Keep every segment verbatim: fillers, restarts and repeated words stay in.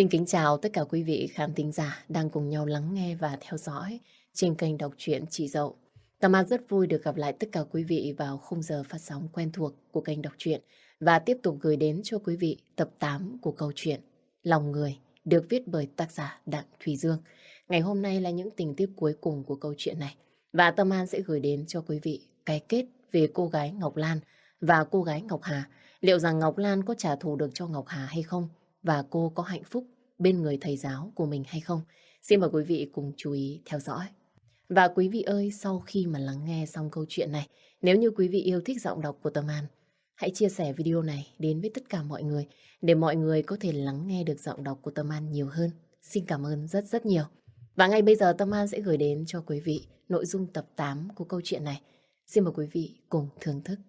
Xin kính chào tất cả quý vị khán thính giả đang cùng nhau lắng nghe và theo dõi trên kênh đọc truyện Chị Dậu. Tâm An rất vui được gặp lại tất cả quý vị vào khung giờ phát sóng quen thuộc của kênh đọc truyện và tiếp tục gửi đến cho quý vị tập tám của câu chuyện Lòng Người được viết bởi tác giả Đặng Thùy Dương. Ngày hôm nay là những tình tiết cuối cùng của câu chuyện này và Tâm An sẽ gửi đến cho quý vị cái kết về cô gái Ngọc Lan và cô gái Ngọc Hà. Liệu rằng Ngọc Lan có trả thù được cho Ngọc Hà hay không? Và cô có hạnh phúc bên người thầy giáo của mình hay không? Xin mời quý vị cùng chú ý theo dõi. Và quý vị ơi, sau khi mà lắng nghe xong câu chuyện này, nếu như quý vị yêu thích giọng đọc của Tâm An, hãy chia sẻ video này đến với tất cả mọi người để mọi người có thể lắng nghe được giọng đọc của Tâm An nhiều hơn. Xin cảm ơn rất rất nhiều. Và ngay bây giờ Tâm An sẽ gửi đến cho quý vị nội dung tập tám của câu chuyện này. Xin mời quý vị cùng thưởng thức.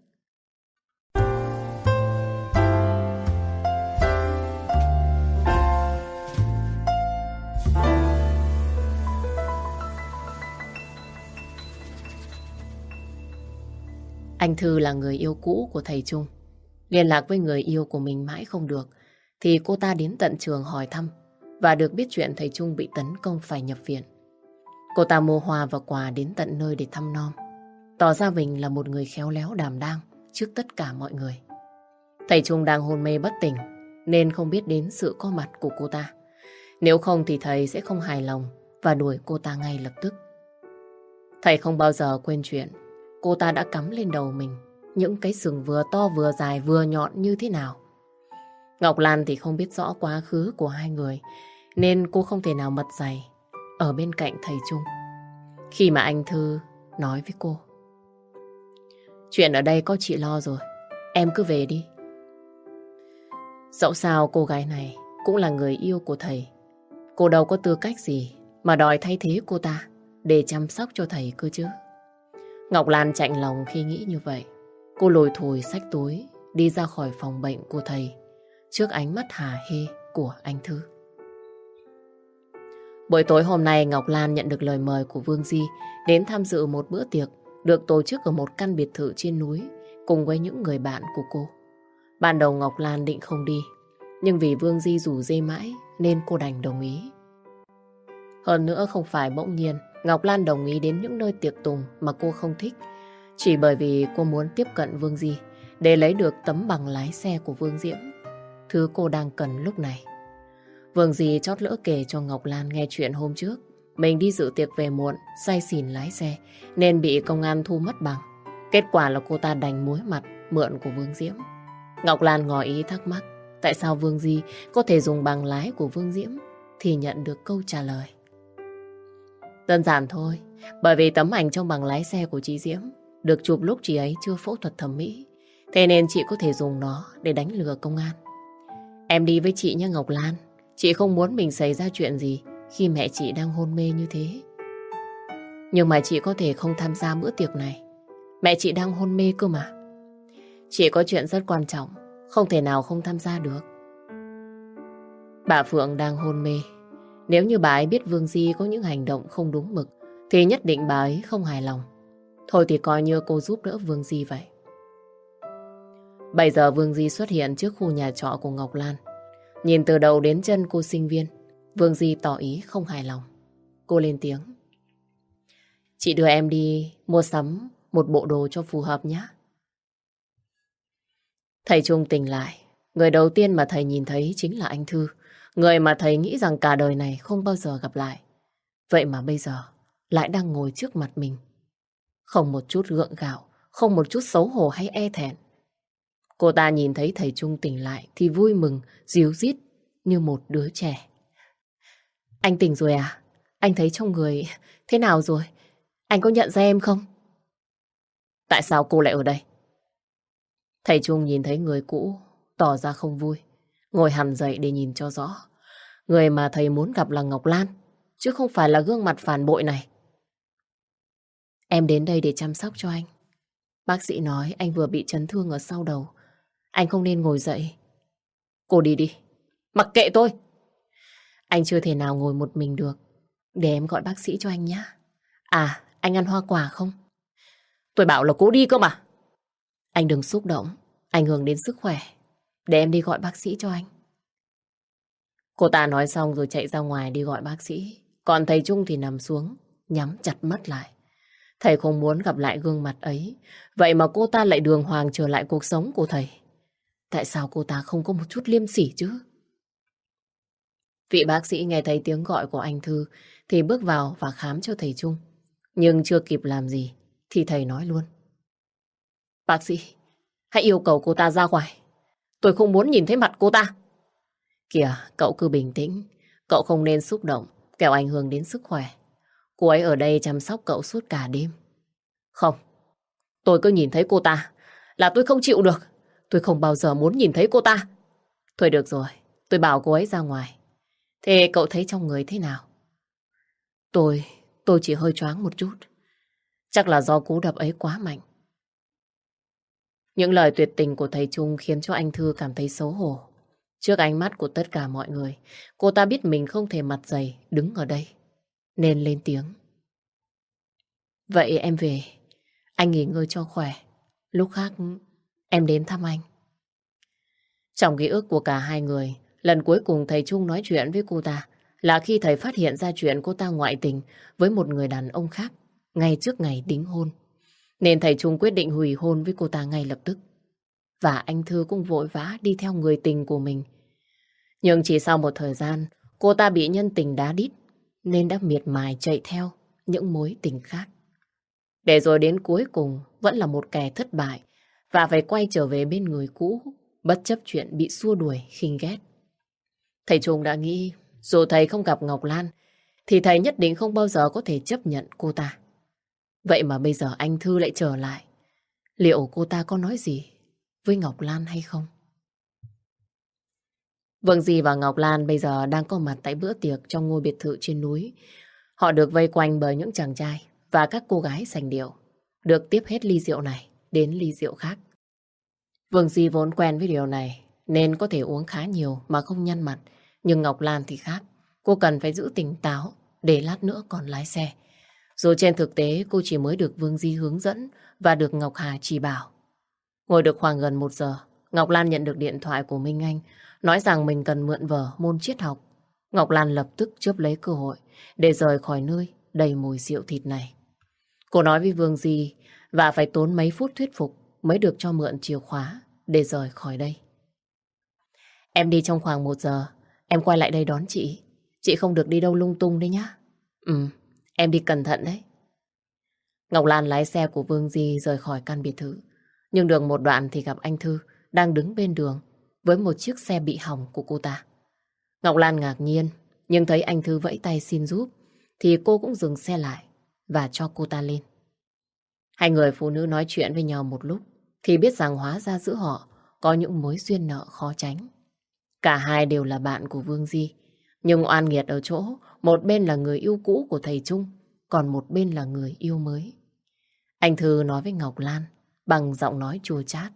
Anh Thư là người yêu cũ của thầy Trung. Liên lạc với người yêu của mình mãi không được, thì cô ta đến tận trường hỏi thăm và được biết chuyện thầy Trung bị tấn công phải nhập viện. Cô ta mua hoa và quà đến tận nơi để thăm nom, tỏ ra mình là một người khéo léo đảm đang trước tất cả mọi người. Thầy Trung đang hôn mê bất tỉnh nên không biết đến sự có mặt của cô ta. Nếu không thì thầy sẽ không hài lòng và đuổi cô ta ngay lập tức. Thầy không bao giờ quên chuyện cô ta đã cắm lên đầu mình những cái sừng vừa to vừa dài vừa nhọn như thế nào. Ngọc Lan thì không biết rõ quá khứ của hai người nên cô không thể nào mật dày ở bên cạnh thầy Trung. Khi mà anh Thư nói với cô: "Chuyện ở đây có chị lo rồi, em cứ về đi." Dẫu sao cô gái này cũng là người yêu của thầy. Cô đâu có tư cách gì mà đòi thay thế cô ta để chăm sóc cho thầy cơ chứ. Ngọc Lan chạnh lòng khi nghĩ như vậy. Cô lủi thủi xách túi đi ra khỏi phòng bệnh của thầy trước ánh mắt hả hê của anh Thư. Buổi tối hôm nay Ngọc Lan nhận được lời mời của Vương Di đến tham dự một bữa tiệc được tổ chức ở một căn biệt thự trên núi cùng với những người bạn của cô. Ban đầu Ngọc Lan định không đi, nhưng vì Vương Di rủ dê mãi nên cô đành đồng ý. Hơn nữa không phải bỗng nhiên Ngọc Lan đồng ý đến những nơi tiệc tùng mà cô không thích, chỉ bởi vì cô muốn tiếp cận Vương Di để lấy được tấm bằng lái xe của Vương Diễm, thứ cô đang cần lúc này. Vương Di chót lỡ kể cho Ngọc Lan nghe chuyện hôm trước mình đi dự tiệc về muộn, say xỉn lái xe nên bị công an thu mất bằng. Kết quả là cô ta đành muối mặt mượn của Vương Diễm. Ngọc Lan ngỏ ý thắc mắc tại sao Vương Di có thể dùng bằng lái của Vương Diễm thì nhận được câu trả lời: đơn giản thôi, bởi vì tấm ảnh trong bằng lái xe của chị Diễm được chụp lúc chị ấy chưa phẫu thuật thẩm mỹ, thế nên chị có thể dùng nó để đánh lừa công an. Em đi với chị nha Ngọc Lan, chị không muốn mình xảy ra chuyện gì khi mẹ chị đang hôn mê như thế. Nhưng mà chị có thể không tham gia bữa tiệc này, mẹ chị đang hôn mê cơ mà. Chị có chuyện rất quan trọng, không thể nào không tham gia được. Bà Phượng đang hôn mê. Nếu như bà ấy biết Vương Di có những hành động không đúng mực thì nhất định bà ấy không hài lòng. Thôi thì coi như cô giúp đỡ Vương Di vậy. Bây giờ Vương Di xuất hiện trước khu nhà trọ của Ngọc Lan. Nhìn từ đầu đến chân cô sinh viên, Vương Di tỏ ý không hài lòng. Cô lên tiếng: chị đưa em đi mua sắm một bộ đồ cho phù hợp nhé. Thầy Trung tỉnh lại. Người đầu tiên mà thầy nhìn thấy chính là anh Thư, người mà thầy nghĩ rằng cả đời này không bao giờ gặp lại. Vậy mà bây giờ lại đang ngồi trước mặt mình. Không một chút gượng gạo, không một chút xấu hổ hay e thẹn. Cô ta nhìn thấy thầy Trung tỉnh lại thì vui mừng, ríu rít như một đứa trẻ. Anh tỉnh rồi à? Anh thấy trong người thế nào rồi? Anh có nhận ra em không? Tại sao cô lại ở đây? Thầy Trung nhìn thấy người cũ, tỏ ra không vui. Ngồi hẳn dậy để nhìn cho rõ. Người mà thầy muốn gặp là Ngọc Lan, chứ không phải là gương mặt phản bội này. Em đến đây để chăm sóc cho anh. Bác sĩ nói anh vừa bị chấn thương ở sau đầu. Anh không nên ngồi dậy. Cô đi đi. Mặc kệ tôi. Anh chưa thể nào ngồi một mình được. Để em gọi bác sĩ cho anh nhé. À, anh ăn hoa quả không? Tôi bảo là cô đi cơ mà. Anh đừng xúc động, ảnh hưởng đến sức khỏe. Để em đi gọi bác sĩ cho anh. Cô ta nói xong rồi chạy ra ngoài đi gọi bác sĩ. Còn thầy Trung thì nằm xuống, nhắm chặt mắt lại. Thầy không muốn gặp lại gương mặt ấy. Vậy mà cô ta lại đường hoàng trở lại cuộc sống của thầy. Tại sao cô ta không có một chút liêm sỉ chứ? Vị bác sĩ nghe thấy tiếng gọi của anh Thư thì bước vào và khám cho thầy Trung. Nhưng chưa kịp làm gì thì thầy nói luôn. Bác sĩ, hãy yêu cầu cô ta ra ngoài. Tôi không muốn nhìn thấy mặt cô ta. Kìa, cậu cứ bình tĩnh. Cậu không nên xúc động, kẻo ảnh hưởng đến sức khỏe. Cô ấy ở đây chăm sóc cậu suốt cả đêm. Không, tôi cứ nhìn thấy cô ta là tôi không chịu được. Tôi không bao giờ muốn nhìn thấy cô ta. Thôi được rồi, tôi bảo cô ấy ra ngoài. Thế cậu thấy trong người thế nào? Tôi, tôi chỉ hơi choáng một chút. Chắc là do cú đập ấy quá mạnh. Những lời tuyệt tình của thầy Trung khiến cho anh Thư cảm thấy xấu hổ. Trước ánh mắt của tất cả mọi người, cô ta biết mình không thể mặt dày đứng ở đây, nên lên tiếng. Vậy em về, anh nghỉ ngơi cho khỏe. Lúc khác em đến thăm anh. Trong ký ức của cả hai người, lần cuối cùng thầy Trung nói chuyện với cô ta là khi thầy phát hiện ra chuyện cô ta ngoại tình với một người đàn ông khác ngay trước ngày đính hôn. Nên thầy Trung quyết định hủy hôn với cô ta ngay lập tức. Và anh Thư cũng vội vã đi theo người tình của mình. Nhưng chỉ sau một thời gian, cô ta bị nhân tình đá đít nên đã miệt mài chạy theo những mối tình khác. Để rồi đến cuối cùng vẫn là một kẻ thất bại và phải quay trở về bên người cũ, bất chấp chuyện bị xua đuổi, khinh ghét. Thầy Trung đã nghĩ dù thầy không gặp Ngọc Lan thì thầy nhất định không bao giờ có thể chấp nhận cô ta. Vậy mà bây giờ anh Thư lại trở lại. Liệu cô ta có nói gì với Ngọc Lan hay không? Vương Di và Ngọc Lan bây giờ đang có mặt tại bữa tiệc trong ngôi biệt thự trên núi. Họ được vây quanh bởi những chàng trai và các cô gái sành điệu, được tiếp hết ly rượu này đến ly rượu khác. Vương Di vốn quen với điều này nên có thể uống khá nhiều mà không nhăn mặt. Nhưng Ngọc Lan thì khác. Cô cần phải giữ tỉnh táo để lát nữa còn lái xe. Dù trên thực tế cô chỉ mới được Vương Di hướng dẫn và được Ngọc Hà chỉ bảo. Ngồi được khoảng gần một giờ, Ngọc Lan nhận được điện thoại của Minh Anh nói rằng mình cần mượn vở môn triết học. Ngọc Lan lập tức chớp lấy cơ hội để rời khỏi nơi đầy mùi rượu thịt này. Cô nói với Vương Di và phải tốn mấy phút thuyết phục mới được cho mượn chìa khóa để rời khỏi đây. Em đi trong khoảng một giờ, em quay lại đây đón chị. Chị không được đi đâu lung tung đấy nhá. Ừ, em đi cẩn thận đấy. Ngọc Lan lái xe của Vương Di rời khỏi căn biệt thự. Nhưng được một đoạn thì gặp anh Thư đang đứng bên đường với một chiếc xe bị hỏng của cô ta. Ngọc Lan ngạc nhiên, nhưng thấy anh Thư vẫy tay xin giúp thì cô cũng dừng xe lại và cho cô ta lên. Hai người phụ nữ nói chuyện với nhau một lúc thì biết rằng hóa ra giữa họ có những mối duyên nợ khó tránh. Cả hai đều là bạn của Vương Di, nhưng oan nghiệt ở chỗ một bên là người yêu cũ của thầy Trung, còn một bên là người yêu mới. Anh Thư nói với Ngọc Lan bằng giọng nói chua chát.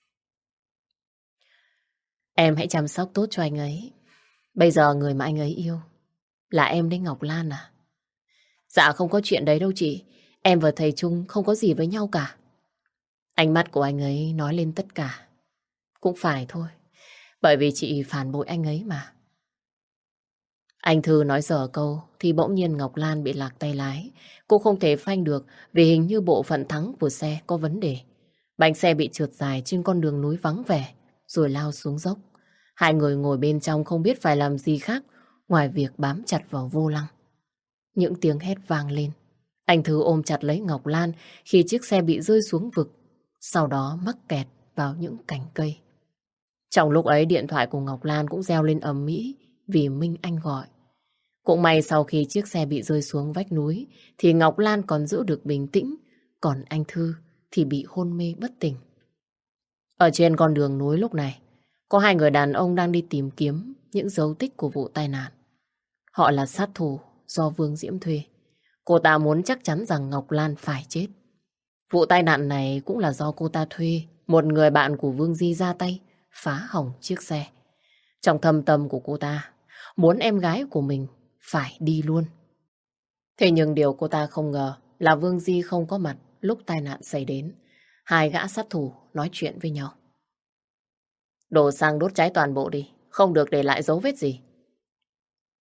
Em hãy chăm sóc tốt cho anh ấy. Bây giờ người mà anh ấy yêu là em đấy Ngọc Lan à? Dạ không có chuyện đấy đâu chị. Em và thầy Trung không có gì với nhau cả. Ánh mắt của anh ấy nói lên tất cả. Cũng phải thôi, bởi vì chị phản bội anh ấy mà. Anh Thư nói dở câu thì bỗng nhiên Ngọc Lan bị lạc tay lái. Cô không thể phanh được vì hình như bộ phận thắng của xe có vấn đề. Bánh xe bị trượt dài trên con đường núi vắng vẻ rồi lao xuống dốc. Hai người ngồi bên trong không biết phải làm gì khác ngoài việc bám chặt vào vô lăng. Những tiếng hét vang lên. Anh Thư ôm chặt lấy Ngọc Lan khi chiếc xe bị rơi xuống vực, sau đó mắc kẹt vào những cành cây. Trong lúc ấy điện thoại của Ngọc Lan cũng reo lên ầm ĩ vì Minh Anh gọi. Cũng may sau khi chiếc xe bị rơi xuống vách núi thì Ngọc Lan còn giữ được bình tĩnh, còn anh Thư thì bị hôn mê bất tỉnh. Ở trên con đường núi lúc này, có hai người đàn ông đang đi tìm kiếm những dấu tích của vụ tai nạn. Họ là sát thủ do Vương Diễm thuê. Cô ta muốn chắc chắn rằng Ngọc Lan phải chết. Vụ tai nạn này cũng là do cô ta thuê một người bạn của Vương Di ra tay phá hỏng chiếc xe. Trong thâm tâm của cô ta, muốn em gái của mình phải đi luôn. Thế nhưng điều cô ta không ngờ là Vương Di không có mặt lúc tai nạn xảy đến. Hai gã sát thủ nói chuyện với nhau. Đổ xăng đốt cháy toàn bộ đi, không được để lại dấu vết gì.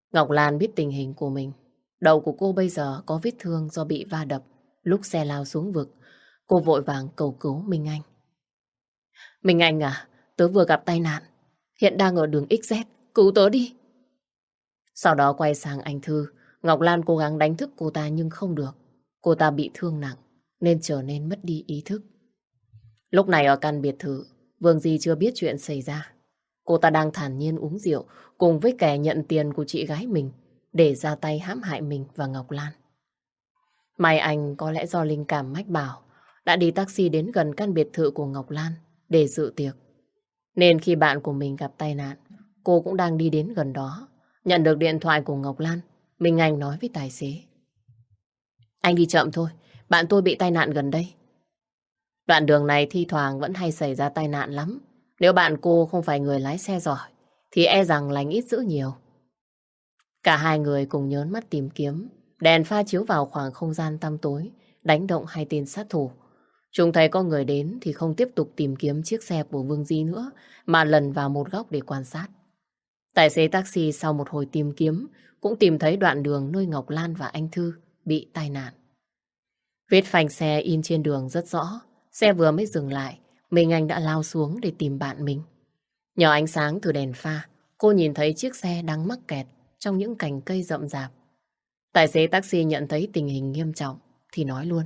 Ngọc Lan biết tình hình của mình. Đầu của cô bây giờ có vết thương do bị va đập lúc xe lao xuống vực. Cô vội vàng cầu cứu Minh Anh. Minh Anh à, tớ vừa gặp tai nạn. Hiện đang ở đường ích dét, cứu tớ đi. Sau đó quay sang anh Thư. Ngọc Lan cố gắng đánh thức cô ta nhưng không được. Cô ta bị thương nặng nên trở nên mất đi ý thức. Lúc này ở căn biệt thự, Vương Di chưa biết chuyện xảy ra. Cô ta đang thản nhiên uống rượu cùng với kẻ nhận tiền của chị gái mình để ra tay hãm hại mình và Ngọc Lan. May anh có lẽ do linh cảm mách bảo đã đi taxi đến gần căn biệt thự của Ngọc Lan để dự tiệc. Nên khi bạn của mình gặp tai nạn, cô cũng đang đi đến gần đó. Nhận được điện thoại của Ngọc Lan, Minh Anh nói với tài xế. Anh đi chậm thôi, bạn tôi bị tai nạn gần đây. Đoạn đường này thi thoảng vẫn hay xảy ra tai nạn lắm. Nếu bạn cô không phải người lái xe giỏi, thì e rằng lành ít dữ nhiều. Cả hai người cùng nhớn mắt tìm kiếm. Đèn pha chiếu vào khoảng không gian tăm tối, đánh động hai tên sát thủ. Chúng thấy có người đến thì không tiếp tục tìm kiếm chiếc xe của Vương Di nữa, mà lần vào một góc để quan sát. Tài xế taxi sau một hồi tìm kiếm cũng tìm thấy đoạn đường nơi Ngọc Lan và anh Thư bị tai nạn. Vết phanh xe in trên đường rất rõ. Xe vừa mới dừng lại, Minh Anh đã lao xuống để tìm bạn mình. Nhờ ánh sáng từ đèn pha, cô nhìn thấy chiếc xe đang mắc kẹt trong những cành cây rậm rạp. Tài xế taxi nhận thấy tình hình nghiêm trọng thì nói luôn.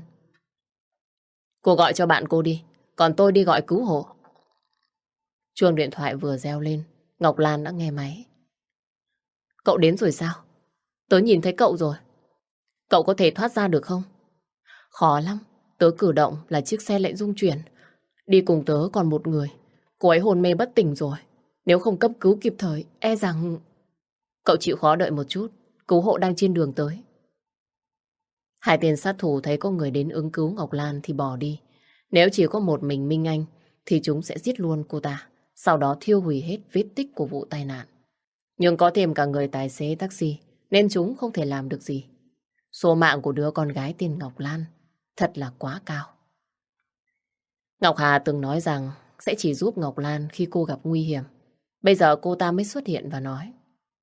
Cô gọi cho bạn cô đi, còn tôi đi gọi cứu hộ. Chuông điện thoại vừa reo lên, Ngọc Lan đã nghe máy. Cậu đến rồi sao? Tớ nhìn thấy cậu rồi. Cậu có thể thoát ra được không? Khó lắm, tớ cử động là chiếc xe lại rung chuyển. Đi cùng tớ còn một người, cô ấy hôn mê bất tỉnh rồi. Nếu không cấp cứu kịp thời, e rằng... Cậu chịu khó đợi một chút, cứu hộ đang trên đường tới. Hai tên sát thủ thấy có người đến ứng cứu Ngọc Lan thì bỏ đi. Nếu chỉ có một mình Minh Anh thì chúng sẽ giết luôn cô ta, sau đó thiêu hủy hết vết tích của vụ tai nạn. Nhưng có thêm cả người tài xế taxi nên chúng không thể làm được gì. Số mạng của đứa con gái tên Ngọc Lan thật là quá cao. Ngọc Hà từng nói rằng sẽ chỉ giúp Ngọc Lan khi cô gặp nguy hiểm. Bây giờ cô ta mới xuất hiện và nói.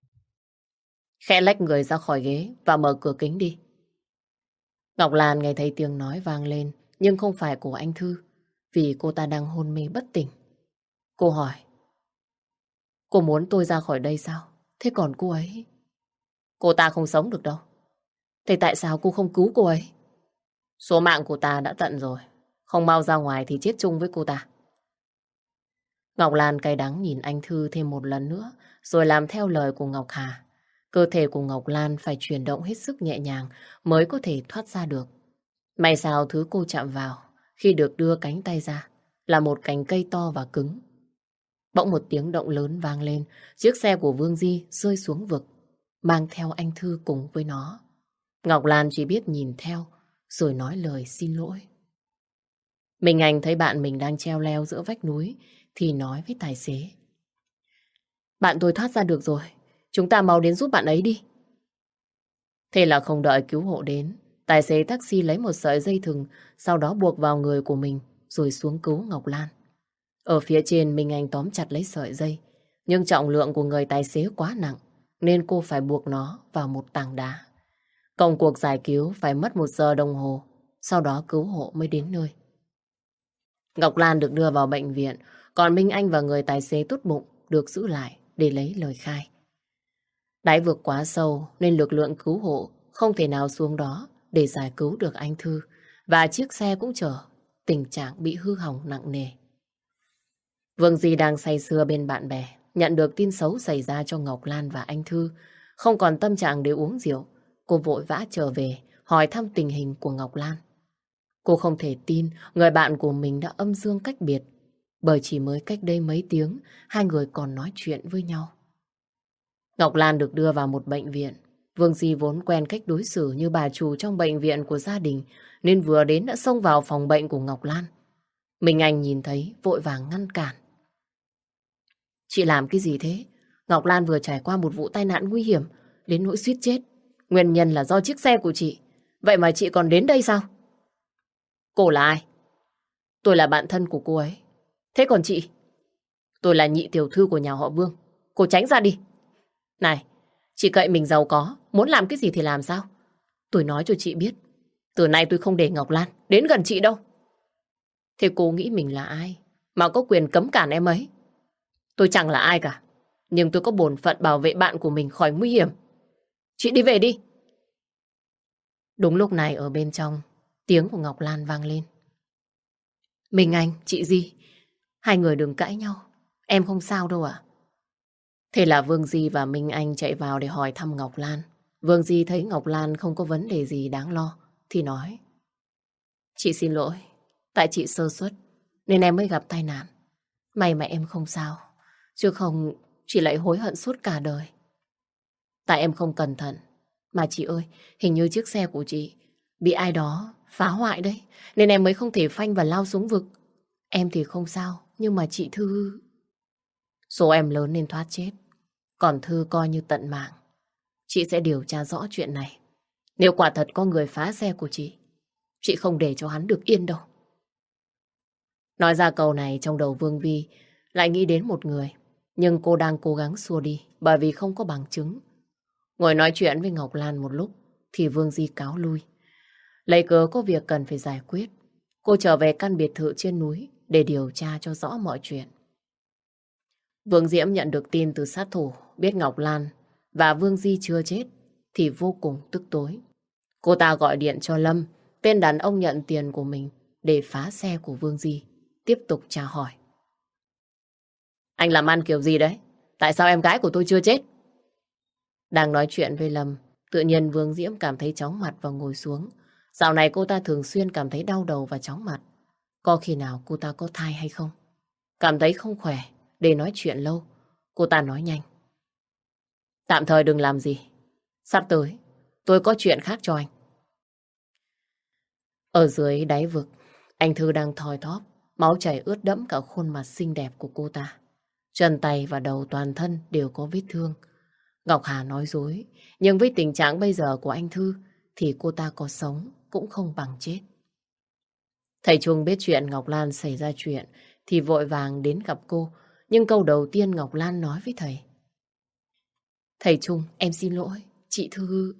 Khẽ lách người ra khỏi ghế và mở cửa kính đi. Ngọc Lan nghe thấy tiếng nói vang lên, nhưng không phải của anh Thư, vì cô ta đang hôn mê bất tỉnh. Cô hỏi. Cô muốn tôi ra khỏi đây sao? Thế còn cô ấy? Cô ta không sống được đâu. Thế tại sao cô không cứu cô ấy? Số mạng của ta đã tận rồi. Không mau ra ngoài thì chết chung với cô ta. Ngọc Lan cay đắng nhìn anh Thư thêm một lần nữa, rồi làm theo lời của Ngọc Hà. Cơ thể của Ngọc Lan phải chuyển động hết sức nhẹ nhàng mới có thể thoát ra được. May sao thứ cô chạm vào khi được đưa cánh tay ra là một cành cây to và cứng. Bỗng một tiếng động lớn vang lên, chiếc xe của Vương Di rơi xuống vực, mang theo anh Thư cùng với nó. Ngọc Lan chỉ biết nhìn theo, rồi nói lời xin lỗi. Minh Anh thấy bạn mình đang treo leo giữa vách núi, thì nói với tài xế. Bạn tôi thoát ra được rồi, chúng ta mau đến giúp bạn ấy đi. Thế là không đợi cứu hộ đến, tài xế taxi lấy một sợi dây thừng, sau đó buộc vào người của mình, rồi xuống cứu Ngọc Lan. Ở phía trên Minh Anh tóm chặt lấy sợi dây, nhưng trọng lượng của người tài xế quá nặng, nên cô phải buộc nó vào một tảng đá. Công cuộc giải cứu phải mất một giờ đồng hồ, sau đó cứu hộ mới đến nơi. Ngọc Lan được đưa vào bệnh viện, còn Minh Anh và người tài xế tốt bụng được giữ lại để lấy lời khai. Đáy vực quá sâu nên lực lượng cứu hộ không thể nào xuống đó để giải cứu được anh Thư, và chiếc xe cũng chở tình trạng bị hư hỏng nặng nề. Vương Di đang say sưa bên bạn bè, nhận được tin xấu xảy ra cho Ngọc Lan và anh Thư. Không còn tâm trạng để uống rượu, cô vội vã trở về hỏi thăm tình hình của Ngọc Lan. Cô không thể tin người bạn của mình đã âm dương cách biệt, bởi chỉ mới cách đây mấy tiếng hai người còn nói chuyện với nhau. Ngọc Lan được đưa vào một bệnh viện. Vương Di vốn quen cách đối xử như bà chủ trong bệnh viện của gia đình, nên vừa đến đã xông vào phòng bệnh của Ngọc Lan. Minh Anh nhìn thấy vội vàng ngăn cản. Chị làm cái gì thế? Ngọc Lan vừa trải qua một vụ tai nạn nguy hiểm đến nỗi suýt chết. Nguyên nhân là do chiếc xe của chị. Vậy mà chị còn đến đây sao? Cô là ai? Tôi là bạn thân của cô ấy. Thế còn chị? Tôi là nhị tiểu thư của nhà họ Vương. Cô tránh ra đi. Này, Chị cậy mình giàu có, muốn làm cái gì thì làm sao? Tôi nói cho chị biết, từ nay tôi không để Ngọc Lan đến gần chị đâu. Thế cô nghĩ mình là ai mà có quyền cấm cản em ấy? Tôi chẳng là ai cả, nhưng tôi có bổn phận bảo vệ bạn của mình khỏi nguy hiểm. Chị đi về đi. Đúng lúc này ở bên trong, tiếng của Ngọc Lan vang lên. Minh Anh, chị Di, hai người đừng cãi nhau. Em không sao đâu ạ. Thế là Vương Di và Minh Anh chạy vào để hỏi thăm Ngọc Lan. Vương Di thấy Ngọc Lan không có vấn đề gì đáng lo, thì nói. Chị xin lỗi, tại chị sơ suất, nên em mới gặp tai nạn. May mà em không sao, chứ không chị lại hối hận suốt cả đời. Tại em không cẩn thận. Mà chị ơi, hình như chiếc xe của chị bị ai đó phá hoại đấy, nên em mới không thể phanh và lao xuống vực. Em thì không sao, nhưng mà chị Thư... Số em lớn nên thoát chết, còn Thư coi như tận mạng. Chị sẽ điều tra rõ chuyện này. Nếu quả thật có người phá xe của chị, chị không để cho hắn được yên đâu. Nói ra câu này trong đầu Vương Vi lại nghĩ đến một người, nhưng cô đang cố gắng xua đi bởi vì không có bằng chứng. Ngồi nói chuyện với Ngọc Lan một lúc thì Vương Di cáo lui. Lấy cớ có việc cần phải giải quyết, cô trở về căn biệt thự trên núi để điều tra cho rõ mọi chuyện. Vương Diễm nhận được tin từ sát thủ biết Ngọc Lan và Vương Di chưa chết thì vô cùng tức tối. Cô ta gọi điện cho Lâm, tên đàn ông nhận tiền của mình, để phá xe của Vương Di, tiếp tục tra hỏi. Anh làm ăn kiểu gì đấy? Tại sao em gái của tôi chưa chết? Đang nói chuyện với Lâm, tự nhiên Vương Diễm cảm thấy chóng mặt và ngồi xuống. Dạo này cô ta thường xuyên cảm thấy đau đầu và chóng mặt. Có khi nào cô ta có thai hay không? Cảm thấy không khỏe, để nói chuyện lâu, cô ta nói nhanh. Tạm thời đừng làm gì. Sắp tới, tôi có chuyện khác cho anh. Ở dưới đáy vực, anh Thư đang thoi thóp, máu chảy ướt đẫm cả khuôn mặt xinh đẹp của cô ta. Chân tay và đầu toàn thân đều có vết thương. Ngọc Hà nói dối, nhưng với tình trạng bây giờ của anh Thư thì cô ta có sống cũng không bằng chết. Thầy Trung biết chuyện Ngọc Lan xảy ra chuyện thì vội vàng đến gặp cô, nhưng câu đầu tiên Ngọc Lan nói với thầy. Thầy Trung, em xin lỗi, chị Thư...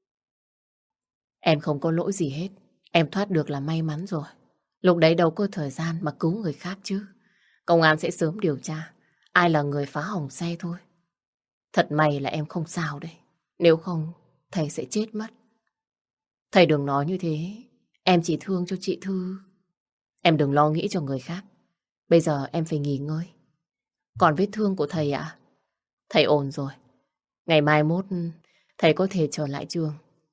Em không có lỗi gì hết, em thoát được là may mắn rồi. Lúc đấy đâu có thời gian mà cứu người khác chứ. Công an sẽ sớm điều tra ai là người phá hỏng xe thôi. Thật may là em không sao đấy. Nếu không, thầy sẽ chết mất. Thầy đừng nói như thế. Em chỉ thương cho chị Thư. Em đừng lo nghĩ cho người khác. Bây giờ em phải nghỉ ngơi. Còn vết thương của thầy ạ? Thầy ổn rồi. Ngày mai mốt thầy có thể trở lại trường.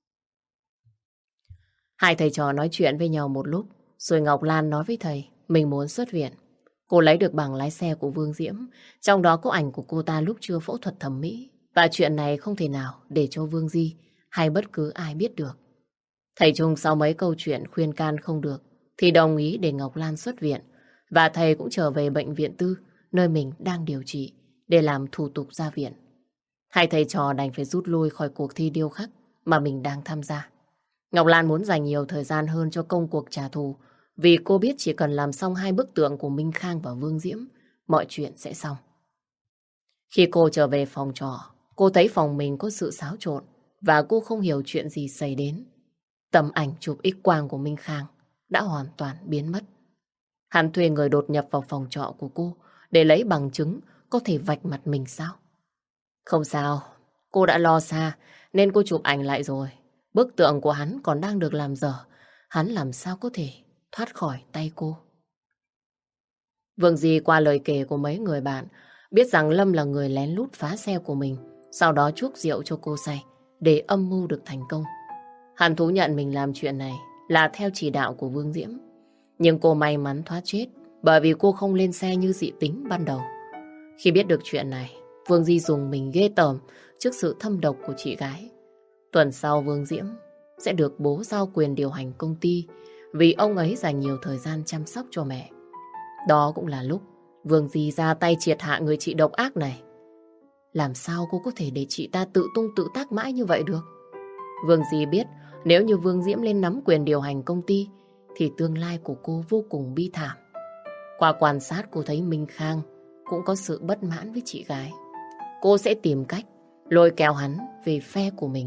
Hai thầy trò nói chuyện với nhau một lúc, rồi Ngọc Lan nói với thầy mình muốn xuất viện. Cô lấy được bằng lái xe của Vương Diễm, trong đó có ảnh của cô ta lúc chưa phẫu thuật thẩm mỹ. Và chuyện này không thể nào để cho Vương Di hay bất cứ ai biết được. Thầy Trung sau mấy câu chuyện khuyên can không được thì đồng ý để Ngọc Lan xuất viện. Và thầy cũng trở về bệnh viện tư nơi mình đang điều trị để làm thủ tục ra viện. Hai thầy trò đành phải rút lui khỏi cuộc thi điêu khắc mà mình đang tham gia. Ngọc Lan muốn dành nhiều thời gian hơn cho công cuộc trả thù, vì cô biết chỉ cần làm xong hai bức tượng của Minh Khang và Vương Diễm, mọi chuyện sẽ xong. Khi cô trở về phòng trọ, cô thấy phòng mình có sự xáo trộn và cô không hiểu chuyện gì xảy đến. Tấm ảnh chụp X-quang của Minh Khang đã hoàn toàn biến mất. Hắn thuê người đột nhập vào phòng trọ của cô để lấy bằng chứng có thể vạch mặt mình sao? Không sao, cô đã lo xa nên cô chụp ảnh lại rồi. Bức tượng của hắn còn đang được làm dở, hắn làm sao có thể thoát khỏi tay cô. Vương Di qua lời kể của mấy người bạn, biết rằng Lâm là người lén lút phá xe của mình, sau đó chuốc rượu cho cô say, để âm mưu được thành công. Hắn thú nhận mình làm chuyện này là theo chỉ đạo của Vương Diễm. Nhưng cô may mắn thoát chết, bởi vì cô không lên xe như dị tính ban đầu. Khi biết được chuyện này, Vương Di dùng mình ghê tởm trước sự thâm độc của chị gái. Tuần sau Vương Diễm sẽ được bố giao quyền điều hành công ty vì ông ấy dành nhiều thời gian chăm sóc cho mẹ. Đó cũng là lúc Vương Di ra tay triệt hạ người chị độc ác này. Làm sao cô có thể để chị ta tự tung tự tác mãi như vậy được? Vương Di biết nếu như Vương Diễm lên nắm quyền điều hành công ty thì tương lai của cô vô cùng bi thảm. Qua quan sát cô thấy Minh Khang cũng có sự bất mãn với chị gái. Cô sẽ tìm cách lôi kéo hắn về phe của mình.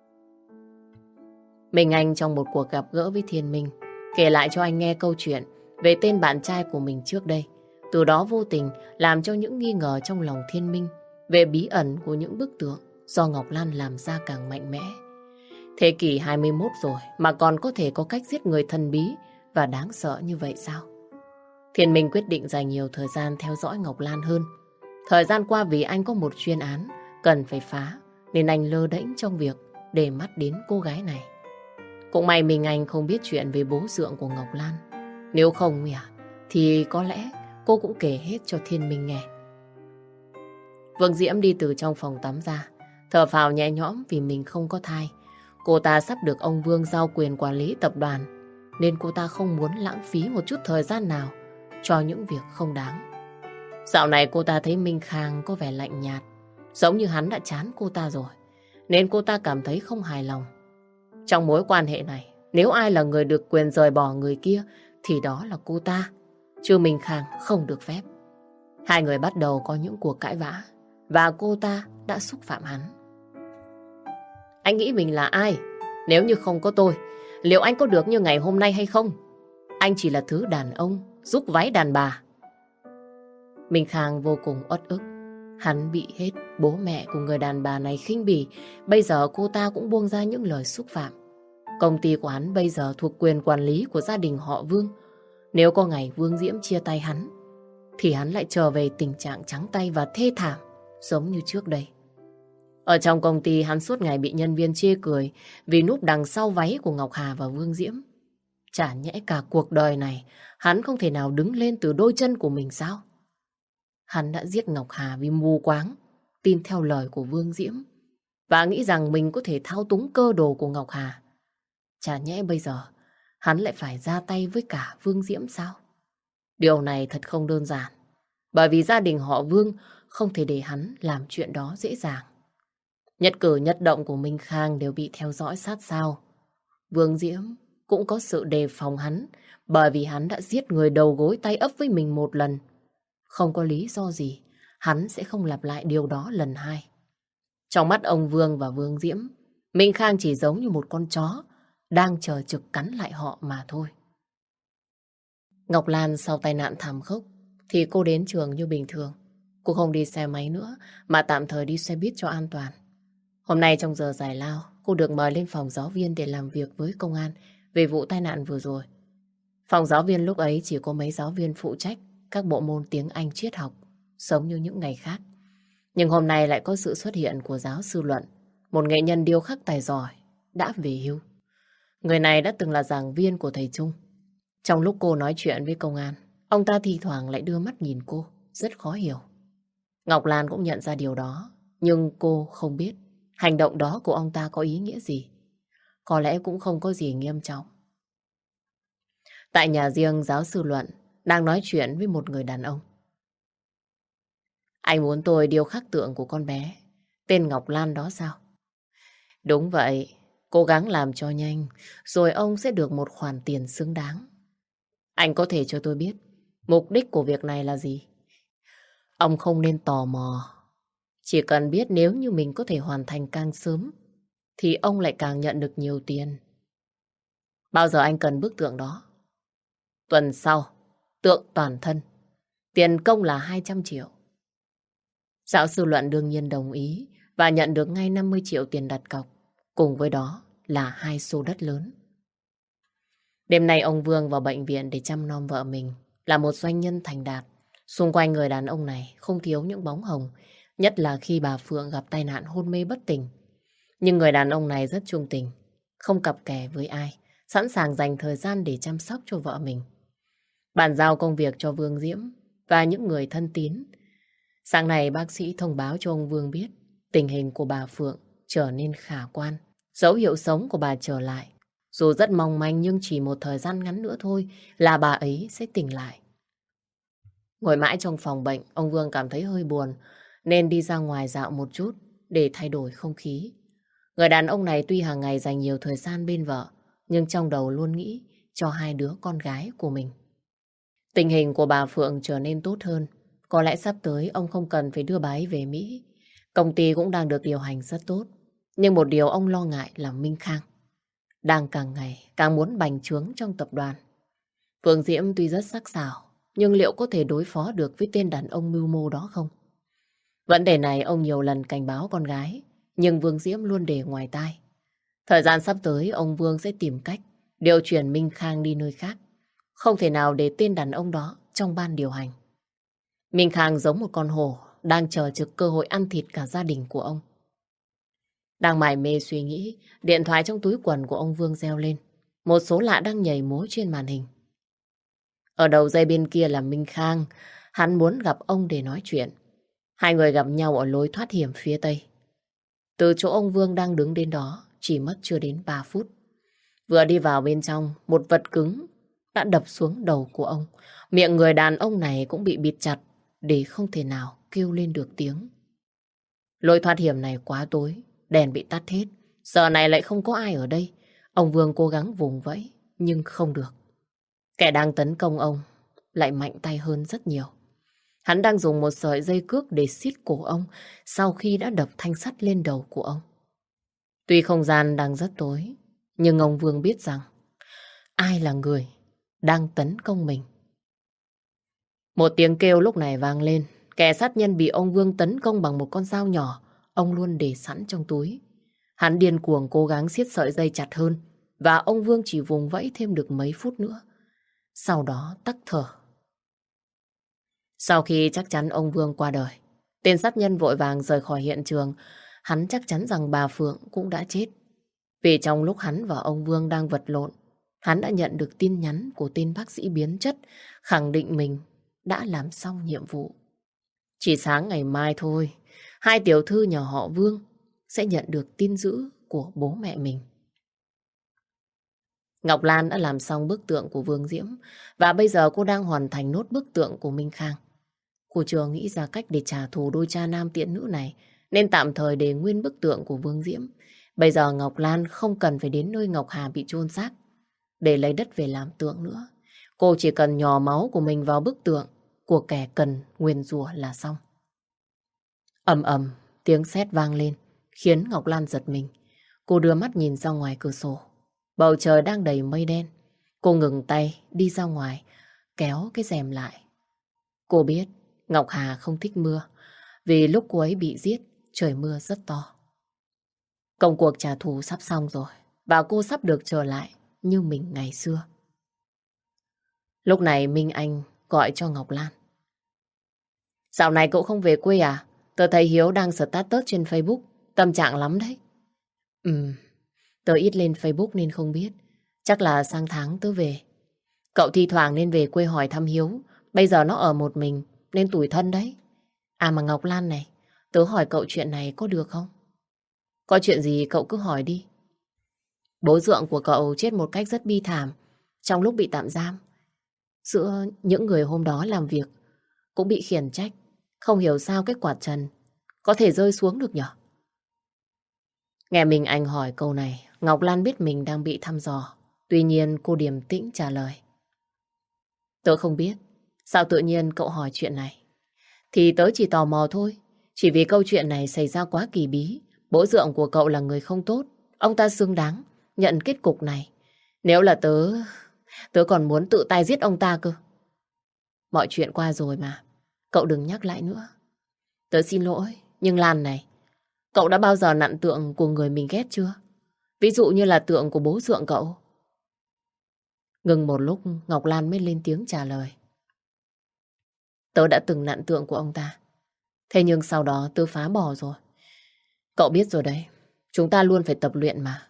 Minh Anh trong một cuộc gặp gỡ với Thiên Minh kể lại cho anh nghe câu chuyện về tên bạn trai của mình trước đây. Từ đó vô tình làm cho những nghi ngờ trong lòng Thiên Minh về bí ẩn của những bức tượng do Ngọc Lan làm ra càng mạnh mẽ. Thế kỷ hai mươi mốt rồi mà còn có thể có cách giết người thần bí và đáng sợ như vậy sao? Thiên Minh quyết định dành nhiều thời gian theo dõi Ngọc Lan hơn. Thời gian qua vì anh có một chuyên án cần phải phá nên anh lơ đễnh trong việc để mắt đến cô gái này. Cũng may mình anh không biết chuyện về bố dượng của Ngọc Lan. Nếu không à, thì có lẽ cô cũng kể hết cho Thiên Minh nghe. Vương Diễm đi từ trong phòng tắm ra, thở phào nhẹ nhõm vì mình không có thai. Cô ta sắp được ông Vương giao quyền quản lý tập đoàn, nên cô ta không muốn lãng phí một chút thời gian nào cho những việc không đáng. Dạo này cô ta thấy Minh Khang có vẻ lạnh nhạt, giống như hắn đã chán cô ta rồi, nên cô ta cảm thấy không hài lòng. Trong mối quan hệ này, nếu ai là người được quyền rời bỏ người kia thì đó là cô ta, chứ Minh Khang không được phép. Hai người bắt đầu có những cuộc cãi vã và cô ta đã xúc phạm hắn. Anh nghĩ mình là ai? Nếu như không có tôi, liệu anh có được như ngày hôm nay hay không? Anh chỉ là thứ đàn ông giúp váy đàn bà. Minh Khang vô cùng uất ức. Hắn bị hết bố mẹ của người đàn bà này khinh bỉ. Bây giờ cô ta cũng buông ra những lời xúc phạm. Công ty của hắn bây giờ thuộc quyền quản lý của gia đình họ Vương. Nếu có ngày Vương Diễm chia tay hắn, thì hắn lại trở về tình trạng trắng tay và thê thảm giống như trước đây. Ở trong công ty hắn suốt ngày bị nhân viên chê cười vì núp đằng sau váy của Ngọc Hà và Vương Diễm. Chả nhẽ cả cuộc đời này hắn không thể nào đứng lên từ đôi chân của mình sao? Hắn đã giết Ngọc Hà vì mù quáng, tin theo lời của Vương Diễm và nghĩ rằng mình có thể thao túng cơ đồ của Ngọc Hà. Chả nhẽ bây giờ hắn lại phải ra tay với cả Vương Diễm sao? Điều này thật không đơn giản, bởi vì gia đình họ Vương không thể để hắn làm chuyện đó dễ dàng. Nhất cử nhất động của Minh Khang đều bị theo dõi sát sao. Vương Diễm cũng có sự đề phòng hắn, bởi vì hắn đã giết người đầu gối tay ấp với mình một lần. Không có lý do gì hắn sẽ không lặp lại điều đó lần hai. Trong mắt ông Vương và Vương Diễm, Minh Khang chỉ giống như một con chó đang chờ trực cắn lại họ mà thôi. Ngọc Lan sau tai nạn thảm khốc thì cô đến trường như bình thường. Cô không đi xe máy nữa mà tạm thời đi xe buýt cho an toàn. Hôm nay trong giờ giải lao, cô được mời lên phòng giáo viên để làm việc với công an về vụ tai nạn vừa rồi. Phòng giáo viên lúc ấy chỉ có mấy giáo viên phụ trách các bộ môn tiếng Anh, triết học, giống như những ngày khác. Nhưng hôm nay lại có sự xuất hiện của giáo sư Luận, một nghệ nhân điêu khắc tài giỏi, đã về hưu. Người này đã từng là giảng viên của thầy Trung. Trong lúc cô nói chuyện với công an, ông ta thi thoảng lại đưa mắt nhìn cô, rất khó hiểu. Ngọc Lan cũng nhận ra điều đó, nhưng cô không biết hành động đó của ông ta có ý nghĩa gì. Có lẽ cũng không có gì nghiêm trọng. Tại nhà riêng, giáo sư Luận đang nói chuyện với một người đàn ông. Anh muốn tôi điêu khắc tượng của con bé tên Ngọc Lan đó sao? Đúng vậy, cố gắng làm cho nhanh, rồi ông sẽ được một khoản tiền xứng đáng. Anh có thể cho tôi biết mục đích của việc này là gì? Ông không nên tò mò. Chỉ cần biết nếu như mình có thể hoàn thành càng sớm thì ông lại càng nhận được nhiều tiền. Bao giờ anh cần bức tượng đó? Tuần sau, tượng toàn thân. Tiền công là hai trăm triệu. Giáo sư Luận đương nhiên đồng ý và nhận được ngay năm mươi triệu tiền đặt cọc. Cùng với đó là hai xô đất lớn. Đêm nay ông Vương vào bệnh viện để chăm nom vợ mình, là một doanh nhân thành đạt. Xung quanh người đàn ông này không thiếu những bóng hồng, nhất là khi bà Phượng gặp tai nạn hôn mê bất tỉnh. Nhưng người đàn ông này rất trung tình, không cặp kè với ai, sẵn sàng dành thời gian để chăm sóc cho vợ mình. Bàn giao công việc cho Vương Diễm và những người thân tín. Sáng nay bác sĩ thông báo cho ông Vương biết tình hình của bà Phượng trở nên khả quan, dấu hiệu sống của bà trở lại. Dù rất mong manh nhưng chỉ một thời gian ngắn nữa thôi là bà ấy sẽ tỉnh lại. Ngồi mãi trong phòng bệnh, ông Vương cảm thấy hơi buồn nên đi ra ngoài dạo một chút để thay đổi không khí. Người đàn ông này tuy hàng ngày dành nhiều thời gian bên vợ, nhưng trong đầu luôn nghĩ cho hai đứa con gái của mình. Tình hình của bà Phượng trở nên tốt hơn. Có lẽ sắp tới ông không cần phải đưa bà ấy về Mỹ, Công ty cũng đang được điều hành rất tốt. Nhưng một điều ông lo ngại là Minh Khang đang càng ngày càng muốn bành trướng trong tập đoàn. Phương Diễm tuy rất sắc sảo, nhưng liệu có thể đối phó được với tên đàn ông mưu mô đó không? Vấn đề này ông nhiều lần cảnh báo con gái, nhưng Vương Diễm luôn để ngoài tai. Thời gian sắp tới, ông Vương sẽ tìm cách điều chuyển Minh Khang đi nơi khác. Không thể nào để tên đàn ông đó trong ban điều hành. Minh Khang giống một con hổ đang chờ trực cơ hội ăn thịt cả gia đình của ông. Đang mải mê suy nghĩ, điện thoại trong túi quần của ông Vương reo lên. Một số lạ đang nhảy múa trên màn hình. Ở đầu dây bên kia là Minh Khang. Hắn muốn gặp ông để nói chuyện. Hai người gặp nhau ở lối thoát hiểm phía tây. Từ chỗ ông Vương đang đứng đến đó chỉ mất chưa đến ba phút. Vừa đi vào bên trong, một vật cứng đã đập xuống đầu của ông. Miệng người đàn ông này cũng bị bịt chặt để không thể nào kêu lên được tiếng. Lối thoát hiểm này quá tối, đèn bị tắt hết. Giờ này lại không có ai ở đây. Ông Vương cố gắng vùng vẫy, nhưng không được. Kẻ đang tấn công ông lại mạnh tay hơn rất nhiều. Hắn đang dùng một sợi dây cước để xiết cổ ông sau khi đã đập thanh sắt lên đầu của ông. Tuy không gian đang rất tối, nhưng ông Vương biết rằng ai là người đang tấn công mình. Một tiếng kêu lúc này vang lên. Kẻ sát nhân bị ông Vương tấn công bằng một con dao nhỏ, ông luôn để sẵn trong túi. Hắn điên cuồng cố gắng siết sợi dây chặt hơn, và ông Vương chỉ vùng vẫy thêm được mấy phút nữa. Sau đó tắc thở. Sau khi chắc chắn ông Vương qua đời, tên sát nhân vội vàng rời khỏi hiện trường. Hắn chắc chắn rằng bà Phượng cũng đã chết. Vì trong lúc hắn và ông Vương đang vật lộn, hắn đã nhận được tin nhắn của tên bác sĩ biến chất khẳng định mình đã làm xong nhiệm vụ. Chỉ sáng ngày mai thôi, hai tiểu thư nhà họ Vương sẽ nhận được tin dữ của bố mẹ mình. Ngọc Lan đã làm xong bức tượng của Vương Diễm và bây giờ cô đang hoàn thành nốt bức tượng của Minh Khang. Cô chưa nghĩ ra cách để trả thù đôi cha nam tiện nữ này nên tạm thời để nguyên bức tượng của Vương Diễm. Bây giờ Ngọc Lan không cần phải đến nơi Ngọc Hà bị chôn xác để lấy đất về làm tượng nữa. Cô chỉ cần nhò máu của mình vào bức tượng của kẻ cần nguyền rủa là xong. Ầm ầm, tiếng sét vang lên khiến Ngọc Lan giật mình. Cô đưa mắt nhìn ra ngoài cửa sổ. Bầu trời đang đầy mây đen. Cô ngừng tay đi ra ngoài, kéo cái rèm lại. Cô biết Ngọc Hà không thích mưa, vì lúc cô ấy bị giết, trời mưa rất to. Công cuộc trả thù sắp xong rồi, và cô sắp được trở lại như mình ngày xưa. Lúc này Minh Anh gọi cho Ngọc Lan. Dạo này cậu không về quê à? Tớ thấy Hiếu đang status trên Facebook, tâm trạng lắm đấy. Ừm, tớ ít lên Facebook nên không biết. Chắc là sang tháng tớ về. Cậu thi thoảng nên về quê hỏi thăm Hiếu. Bây giờ nó ở một mình nên tủi thân đấy. À mà Ngọc Lan này, tớ hỏi cậu chuyện này có được không? Có chuyện gì cậu cứ hỏi đi. Bố dượng của cậu chết một cách rất bi thảm trong lúc bị tạm giam. Giữa những người hôm đó làm việc cũng bị khiển trách. Không hiểu sao cái quạt trần có thể rơi xuống được nhở? Nghe mình anh hỏi câu này, Ngọc Lan biết mình đang bị thăm dò. Tuy nhiên cô điềm tĩnh trả lời. Tớ không biết. Sao tự nhiên cậu hỏi chuyện này? Thì tớ chỉ tò mò thôi. Chỉ vì câu chuyện này xảy ra quá kỳ bí. Bố dượng của cậu là người không tốt. Ông ta xứng đáng nhận kết cục này. Nếu là tớ, tớ còn muốn tự tay giết ông ta cơ. Mọi chuyện qua rồi mà. Cậu đừng nhắc lại nữa. Tớ xin lỗi. Nhưng Lan này, cậu đã bao giờ nặn tượng của người mình ghét chưa? Ví dụ như là tượng của bố dượng cậu. Ngừng một lúc, Ngọc Lan mới lên tiếng trả lời. Tớ đã từng nặn tượng của ông ta. Thế nhưng sau đó tớ phá bỏ rồi. Cậu biết rồi đấy, chúng ta luôn phải tập luyện mà.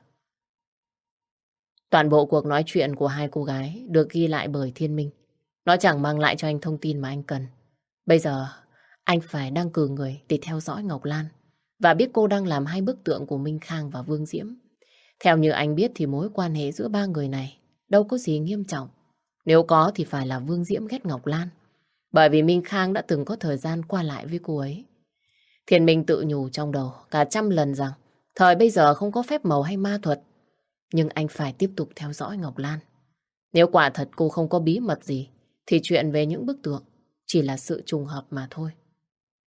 Toàn bộ cuộc nói chuyện của hai cô gái được ghi lại bởi Thiên Minh. Nó chẳng mang lại cho anh thông tin mà anh cần. Bây giờ, anh phải đăng cử người để theo dõi Ngọc Lan và biết cô đang làm hai bức tượng của Minh Khang và Vương Diễm. Theo như anh biết thì mối quan hệ giữa ba người này đâu có gì nghiêm trọng. Nếu có thì phải là Vương Diễm ghét Ngọc Lan. Bởi vì Minh Khang đã từng có thời gian qua lại với cô ấy. Thiên Minh tự nhủ trong đầu cả trăm lần rằng thời bây giờ không có phép màu hay ma thuật. Nhưng anh phải tiếp tục theo dõi Ngọc Lan. Nếu quả thật cô không có bí mật gì thì chuyện về những bức tượng chỉ là sự trùng hợp mà thôi.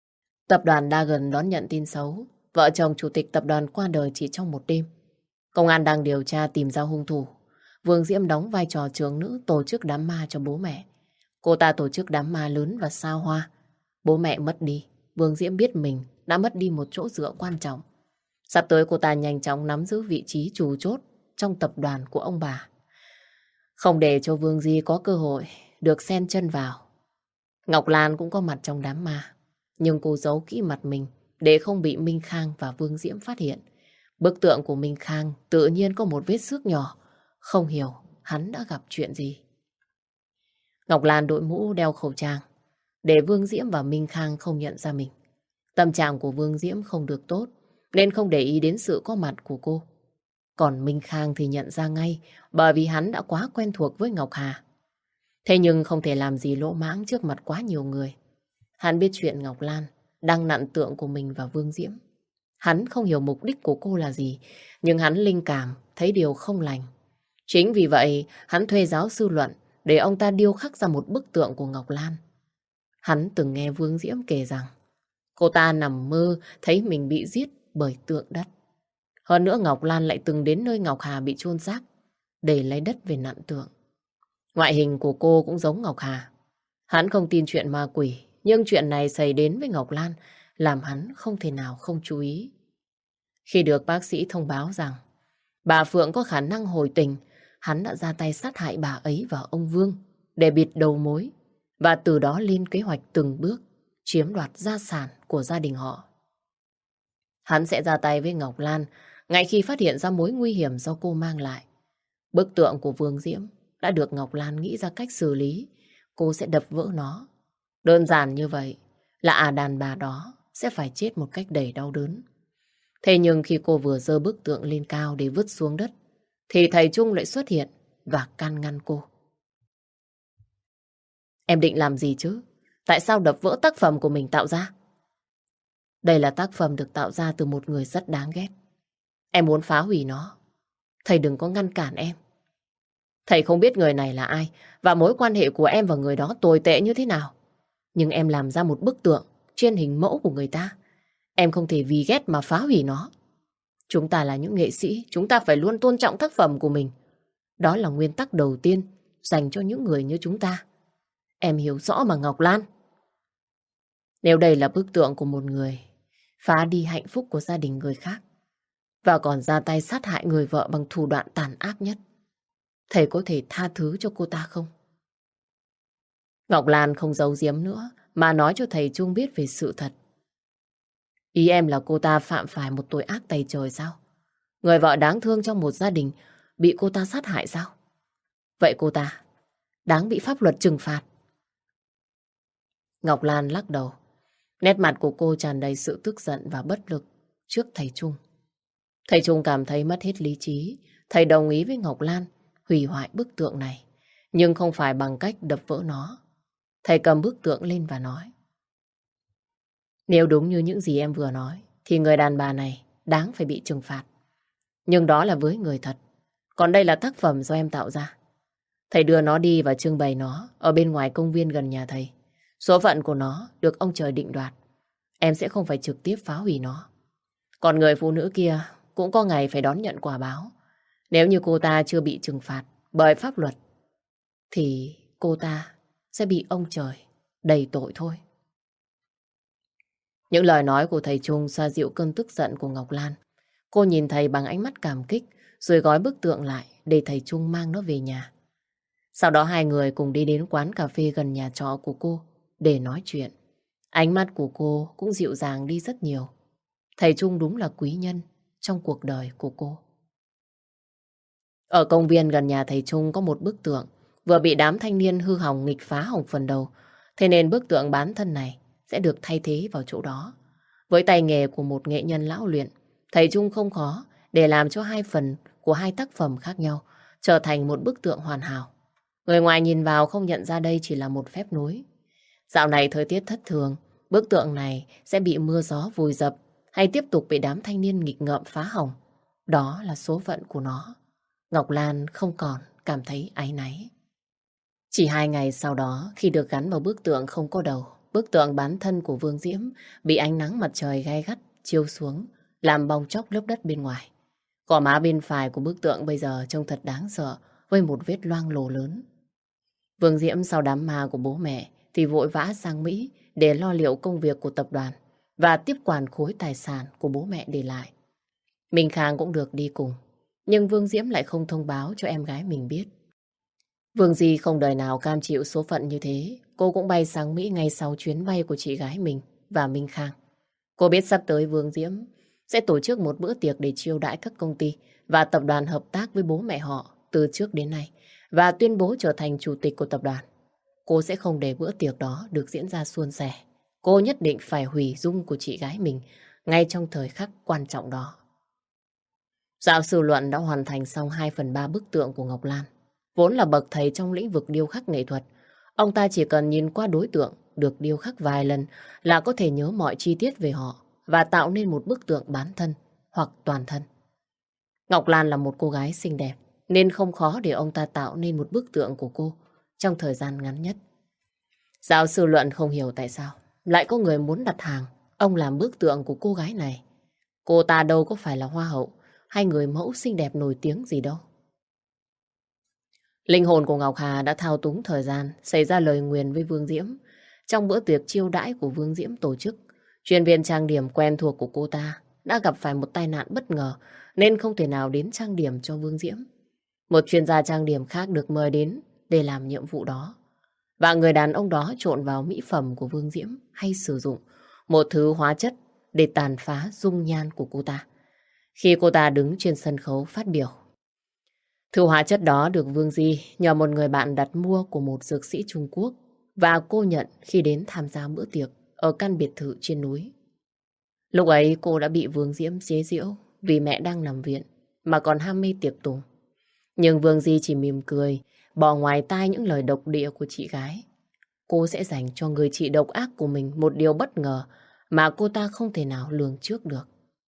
Tập đoàn Dagon đón nhận tin xấu. Vợ chồng chủ tịch tập đoàn qua đời chỉ trong một đêm. Công an đang điều tra tìm ra hung thủ. Vương Diễm đóng vai trò trưởng nữ tổ chức đám ma cho bố mẹ. Cô ta tổ chức đám ma lớn và xa hoa. Bố mẹ mất đi. Vương Diễm biết mình đã mất đi một chỗ dựa quan trọng. Sắp tới cô ta nhanh chóng nắm giữ vị trí chủ chốt trong tập đoàn của ông bà. Không để cho Vương Di có cơ hội được xen chân vào. Ngọc Lan cũng có mặt trong đám ma. Nhưng cô giấu kỹ mặt mình để không bị Minh Khang và Vương Diễm phát hiện. Bức tượng của Minh Khang tự nhiên có một vết xước nhỏ. Không hiểu hắn đã gặp chuyện gì. Ngọc Lan đội mũ đeo khẩu trang để Vương Diễm và Minh Khang không nhận ra mình. Tâm trạng của Vương Diễm không được tốt nên không để ý đến sự có mặt của cô. Còn Minh Khang thì nhận ra ngay bởi vì hắn đã quá quen thuộc với Ngọc Hà. Thế nhưng không thể làm gì lỗ mãng trước mặt quá nhiều người. Hắn biết chuyện Ngọc Lan đang nặn tượng của mình và Vương Diễm. Hắn không hiểu mục đích của cô là gì, nhưng hắn linh cảm thấy điều không lành. Chính vì vậy, hắn thuê giáo sư Luận để ông ta điêu khắc ra một bức tượng của Ngọc Lan. Hắn từng nghe Vương Diễm kể rằng cô ta nằm mơ thấy mình bị giết bởi tượng đất. Hơn nữa Ngọc Lan lại từng đến nơi Ngọc Hà bị chôn xác để lấy đất về nặn tượng. Ngoại hình của cô cũng giống Ngọc Hà. Hắn không tin chuyện ma quỷ, nhưng chuyện này xảy đến với Ngọc Lan làm hắn không thể nào không chú ý. Khi được bác sĩ thông báo rằng bà Phượng có khả năng hồi tình, hắn đã ra tay sát hại bà ấy và ông Vương để bịt đầu mối và từ đó lên kế hoạch từng bước chiếm đoạt gia sản của gia đình họ. Hắn sẽ ra tay với Ngọc Lan ngay khi phát hiện ra mối nguy hiểm do cô mang lại. Bức tượng của Vương Diễm đã được Ngọc Lan nghĩ ra cách xử lý. Cô sẽ đập vỡ nó. Đơn giản như vậy là à đàn bà đó sẽ phải chết một cách đầy đau đớn. Thế nhưng khi cô vừa giơ bức tượng lên cao để vứt xuống đất, thì thầy Trung lại xuất hiện và can ngăn cô. Em định làm gì chứ? Tại sao đập vỡ tác phẩm của mình tạo ra? Đây là tác phẩm được tạo ra từ một người rất đáng ghét. Em muốn phá hủy nó. Thầy đừng có ngăn cản em. Thầy không biết người này là ai và mối quan hệ của em và người đó tồi tệ như thế nào. Nhưng em làm ra một bức tượng trên hình mẫu của người ta. Em không thể vì ghét mà phá hủy nó. Chúng ta là những nghệ sĩ, chúng ta phải luôn tôn trọng tác phẩm của mình. Đó là nguyên tắc đầu tiên dành cho những người như chúng ta. Em hiểu rõ mà Ngọc Lan. Nếu đây là bức tượng của một người phá đi hạnh phúc của gia đình người khác và còn ra tay sát hại người vợ bằng thủ đoạn tàn ác nhất, thầy có thể tha thứ cho cô ta không? Ngọc Lan không giấu giếm nữa mà nói cho thầy Trung biết về sự thật. Ý em là cô ta phạm phải một tội ác tày trời sao? Người vợ đáng thương trong một gia đình bị cô ta sát hại sao? Vậy cô ta đáng bị pháp luật trừng phạt. Ngọc Lan lắc đầu. Nét mặt của cô tràn đầy sự tức giận và bất lực trước thầy Trung. Thầy Trung cảm thấy mất hết lý trí. Thầy đồng ý với Ngọc Lan hủy hoại bức tượng này, nhưng không phải bằng cách đập vỡ nó. Thầy cầm bức tượng lên và nói: Nếu đúng như những gì em vừa nói, thì người đàn bà này đáng phải bị trừng phạt. Nhưng đó là với người thật. Còn đây là tác phẩm do em tạo ra. Thầy đưa nó đi và trưng bày nó ở bên ngoài công viên gần nhà thầy. Số phận của nó được ông trời định đoạt. Em sẽ không phải trực tiếp phá hủy nó. Còn người phụ nữ kia cũng có ngày phải đón nhận quả báo. Nếu như cô ta chưa bị trừng phạt bởi pháp luật, thì cô ta sẽ bị ông trời đầy tội thôi. Những lời nói của thầy Trung xoa dịu cơn tức giận của Ngọc Lan. Cô nhìn thầy bằng ánh mắt cảm kích, rồi gói bức tượng lại để thầy Trung mang nó về nhà. Sau đó hai người cùng đi đến quán cà phê gần nhà trọ của cô để nói chuyện. Ánh mắt của cô cũng dịu dàng đi rất nhiều. Thầy Trung đúng là quý nhân trong cuộc đời của cô. Ở công viên gần nhà thầy Trung có một bức tượng vừa bị đám thanh niên hư hỏng nghịch phá hỏng phần đầu. Thế nên bức tượng bán thân này sẽ được thay thế vào chỗ đó. Với tay nghề của một nghệ nhân lão luyện, thầy Trung không khó để làm cho hai phần của hai tác phẩm khác nhau trở thành một bức tượng hoàn hảo. Người ngoài nhìn vào không nhận ra đây chỉ là một phép nối. Dạo này thời tiết thất thường, bức tượng này sẽ bị mưa gió vùi dập hay tiếp tục bị đám thanh niên nghịch ngợm phá hỏng. Đó là số phận của nó. Ngọc Lan không còn cảm thấy áy náy. Chỉ hai ngày sau đó, khi được gắn vào bức tượng không có đầu bức tượng bán thân của Vương Diễm bị ánh nắng mặt trời gay gắt chiếu xuống, làm bong chóc lớp đất bên ngoài. Gò má bên phải của bức tượng bây giờ trông thật đáng sợ, với một vết loang lổ lớn. Vương Diễm sau đám ma của bố mẹ thì vội vã sang Mỹ để lo liệu công việc của tập đoàn và tiếp quản khối tài sản của bố mẹ để lại. Minh Khang cũng được đi cùng, nhưng Vương Diễm lại không thông báo cho em gái mình biết. Vương Di không đời nào cam chịu số phận như thế, cô cũng bay sang Mỹ ngay sau chuyến bay của chị gái mình và Minh Khang. Cô biết sắp tới Vương Diễm sẽ tổ chức một bữa tiệc để chiêu đãi các công ty và tập đoàn hợp tác với bố mẹ họ từ trước đến nay và tuyên bố trở thành chủ tịch của tập đoàn. Cô sẽ không để bữa tiệc đó được diễn ra suôn sẻ. Cô nhất định phải hủy dung của chị gái mình ngay trong thời khắc quan trọng đó. Giáo sư Luận đã hoàn thành xong hai phần ba bức tượng của Ngọc Lan. Vốn là bậc thầy trong lĩnh vực điêu khắc nghệ thuật, ông ta chỉ cần nhìn qua đối tượng được điêu khắc vài lần là có thể nhớ mọi chi tiết về họ và tạo nên một bức tượng bán thân hoặc toàn thân. Ngọc Lan là một cô gái xinh đẹp nên không khó để ông ta tạo nên một bức tượng của cô trong thời gian ngắn nhất. Giáo sư Luận không hiểu tại sao lại có người muốn đặt hàng ông làm bức tượng của cô gái này. Cô ta đâu có phải là hoa hậu hay người mẫu xinh đẹp nổi tiếng gì đâu. Linh hồn của Ngọc Hà đã thao túng thời gian xảy ra lời nguyền với Vương Diễm. Trong bữa tiệc chiêu đãi của Vương Diễm tổ chức, chuyên viên trang điểm quen thuộc của cô ta đã gặp phải một tai nạn bất ngờ nên không thể nào đến trang điểm cho Vương Diễm. Một chuyên gia trang điểm khác được mời đến để làm nhiệm vụ đó. Và người đàn ông đó trộn vào mỹ phẩm của Vương Diễm hay sử dụng một thứ hóa chất để tàn phá dung nhan của cô ta. Khi cô ta đứng trên sân khấu phát biểu, thứ hóa chất đó được Vương Di nhờ một người bạn đặt mua của một dược sĩ Trung Quốc và cô nhận khi đến tham gia bữa tiệc ở căn biệt thự trên núi. Lúc ấy cô đã bị Vương Diễm chế giễu vì mẹ đang nằm viện mà còn ham mê tiệc tùng. Nhưng Vương Di chỉ mỉm cười, bỏ ngoài tai những lời độc địa của chị gái. Cô sẽ dành cho người chị độc ác của mình một điều bất ngờ mà cô ta không thể nào lường trước được.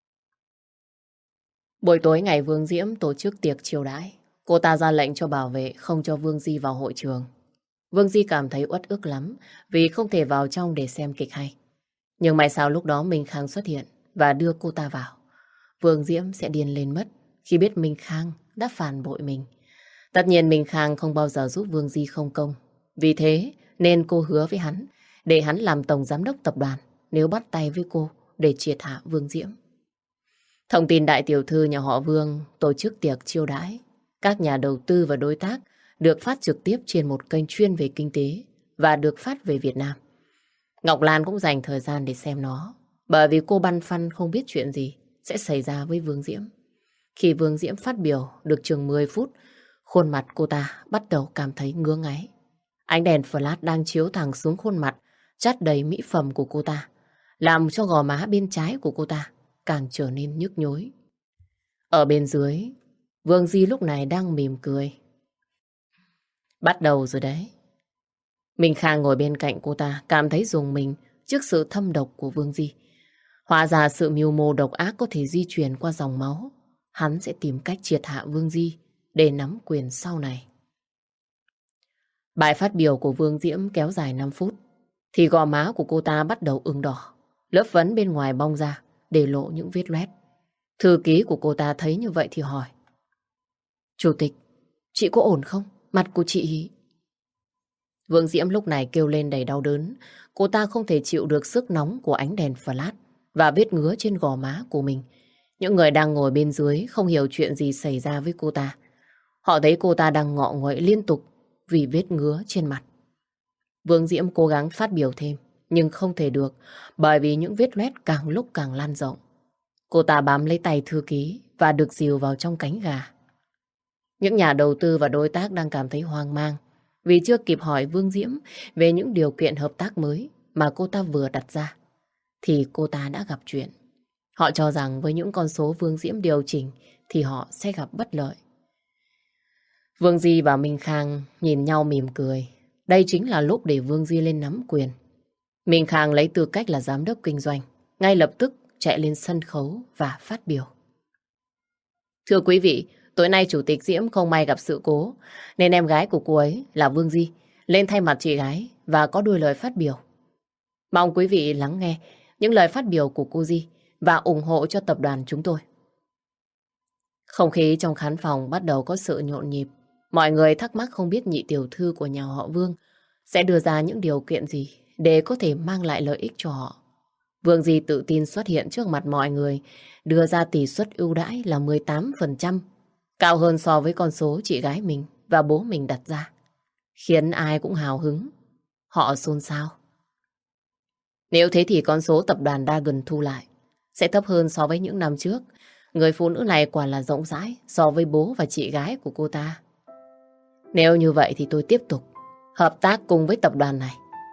Buổi tối ngày Vương Diễm tổ chức tiệc chiêu đãi, cô ta ra lệnh cho bảo vệ không cho Vương Di vào hội trường. Vương Di cảm thấy uất ức lắm vì không thể vào trong để xem kịch hay. Nhưng may sao lúc đó Minh Khang xuất hiện và đưa cô ta vào. Vương Diễm sẽ điên lên mất khi biết Minh Khang đã phản bội mình. Tất nhiên Minh Khang không bao giờ giúp Vương Di không công. Vì thế nên cô hứa với hắn để hắn làm tổng giám đốc tập đoàn nếu bắt tay với cô để triệt hạ Vương Diễm. Thông tin đại tiểu thư nhà họ Vương tổ chức tiệc chiêu đãi. Các nhà đầu tư và đối tác được phát trực tiếp trên một kênh chuyên về kinh tế và được phát về Việt Nam. Ngọc Lan cũng dành thời gian để xem nó, bởi vì cô băn khoăn không biết chuyện gì sẽ xảy ra với Vương Diễm. Khi Vương Diễm phát biểu được chừng mười phút, khuôn mặt cô ta bắt đầu cảm thấy ngứa ngáy. Ánh đèn flash đang chiếu thẳng xuống khuôn mặt, chát đầy mỹ phẩm của cô ta, làm cho gò má bên trái của cô ta càng trở nên nhức nhối. Ở bên dưới, Vương Di lúc này đang mỉm cười. Bắt đầu rồi đấy. Minh Khang ngồi bên cạnh cô ta cảm thấy rùng mình trước sự thâm độc của Vương Di. Hóa ra sự mưu mô độc ác có thể di truyền qua dòng máu. Hắn sẽ tìm cách triệt hạ Vương Di để nắm quyền sau này. Bài phát biểu của Vương Diễm kéo dài năm phút thì gò má của cô ta bắt đầu ửng đỏ. Lớp phấn bên ngoài bong ra để lộ những vết loét. Thư ký của cô ta thấy như vậy thì hỏi: Chủ tịch, chị có ổn không? Mặt của chị... Vương Diễm lúc này kêu lên đầy đau đớn. Cô ta không thể chịu được sức nóng của ánh đèn flash và vết ngứa trên gò má của mình. Những người đang ngồi bên dưới không hiểu chuyện gì xảy ra với cô ta. Họ thấy cô ta đang ngọ nguậy liên tục vì vết ngứa trên mặt. Vương Diễm cố gắng phát biểu thêm, nhưng không thể được bởi vì những vết loét càng lúc càng lan rộng. Cô ta bám lấy tay thư ký và được dìu vào trong cánh gà. Những nhà đầu tư và đối tác đang cảm thấy hoang mang vì chưa kịp hỏi Vương Diễm về những điều kiện hợp tác mới mà cô ta vừa đặt ra, thì cô ta đã gặp chuyện. Họ cho rằng với những con số Vương Diễm điều chỉnh thì họ sẽ gặp bất lợi. Vương Di và Minh Khang nhìn nhau mỉm cười. Đây chính là lúc để Vương Di lên nắm quyền. Minh Khang lấy tư cách là giám đốc kinh doanh, ngay lập tức chạy lên sân khấu và phát biểu. Thưa quý vị, tối nay Chủ tịch Diễm không may gặp sự cố, nên em gái của cô ấy là Vương Di lên thay mặt chị gái và có đôi lời phát biểu. Mong quý vị lắng nghe những lời phát biểu của cô Di và ủng hộ cho tập đoàn chúng tôi. Không khí trong khán phòng bắt đầu có sự nhộn nhịp. Mọi người thắc mắc không biết nhị tiểu thư của nhà họ Vương sẽ đưa ra những điều kiện gì để có thể mang lại lợi ích cho họ. Vương Di tự tin xuất hiện trước mặt mọi người, đưa ra tỷ suất ưu đãi là mười tám phần trăm, cao hơn so với con số chị gái mình và bố mình đặt ra, khiến ai cũng hào hứng. Họ xôn xao. Nếu thế thì con số tập đoàn Dragon thu lại sẽ thấp hơn so với những năm trước. Người phụ nữ này quả là rộng rãi so với bố và chị gái của cô ta. Nếu như vậy thì tôi tiếp tục hợp tác cùng với tập đoàn này.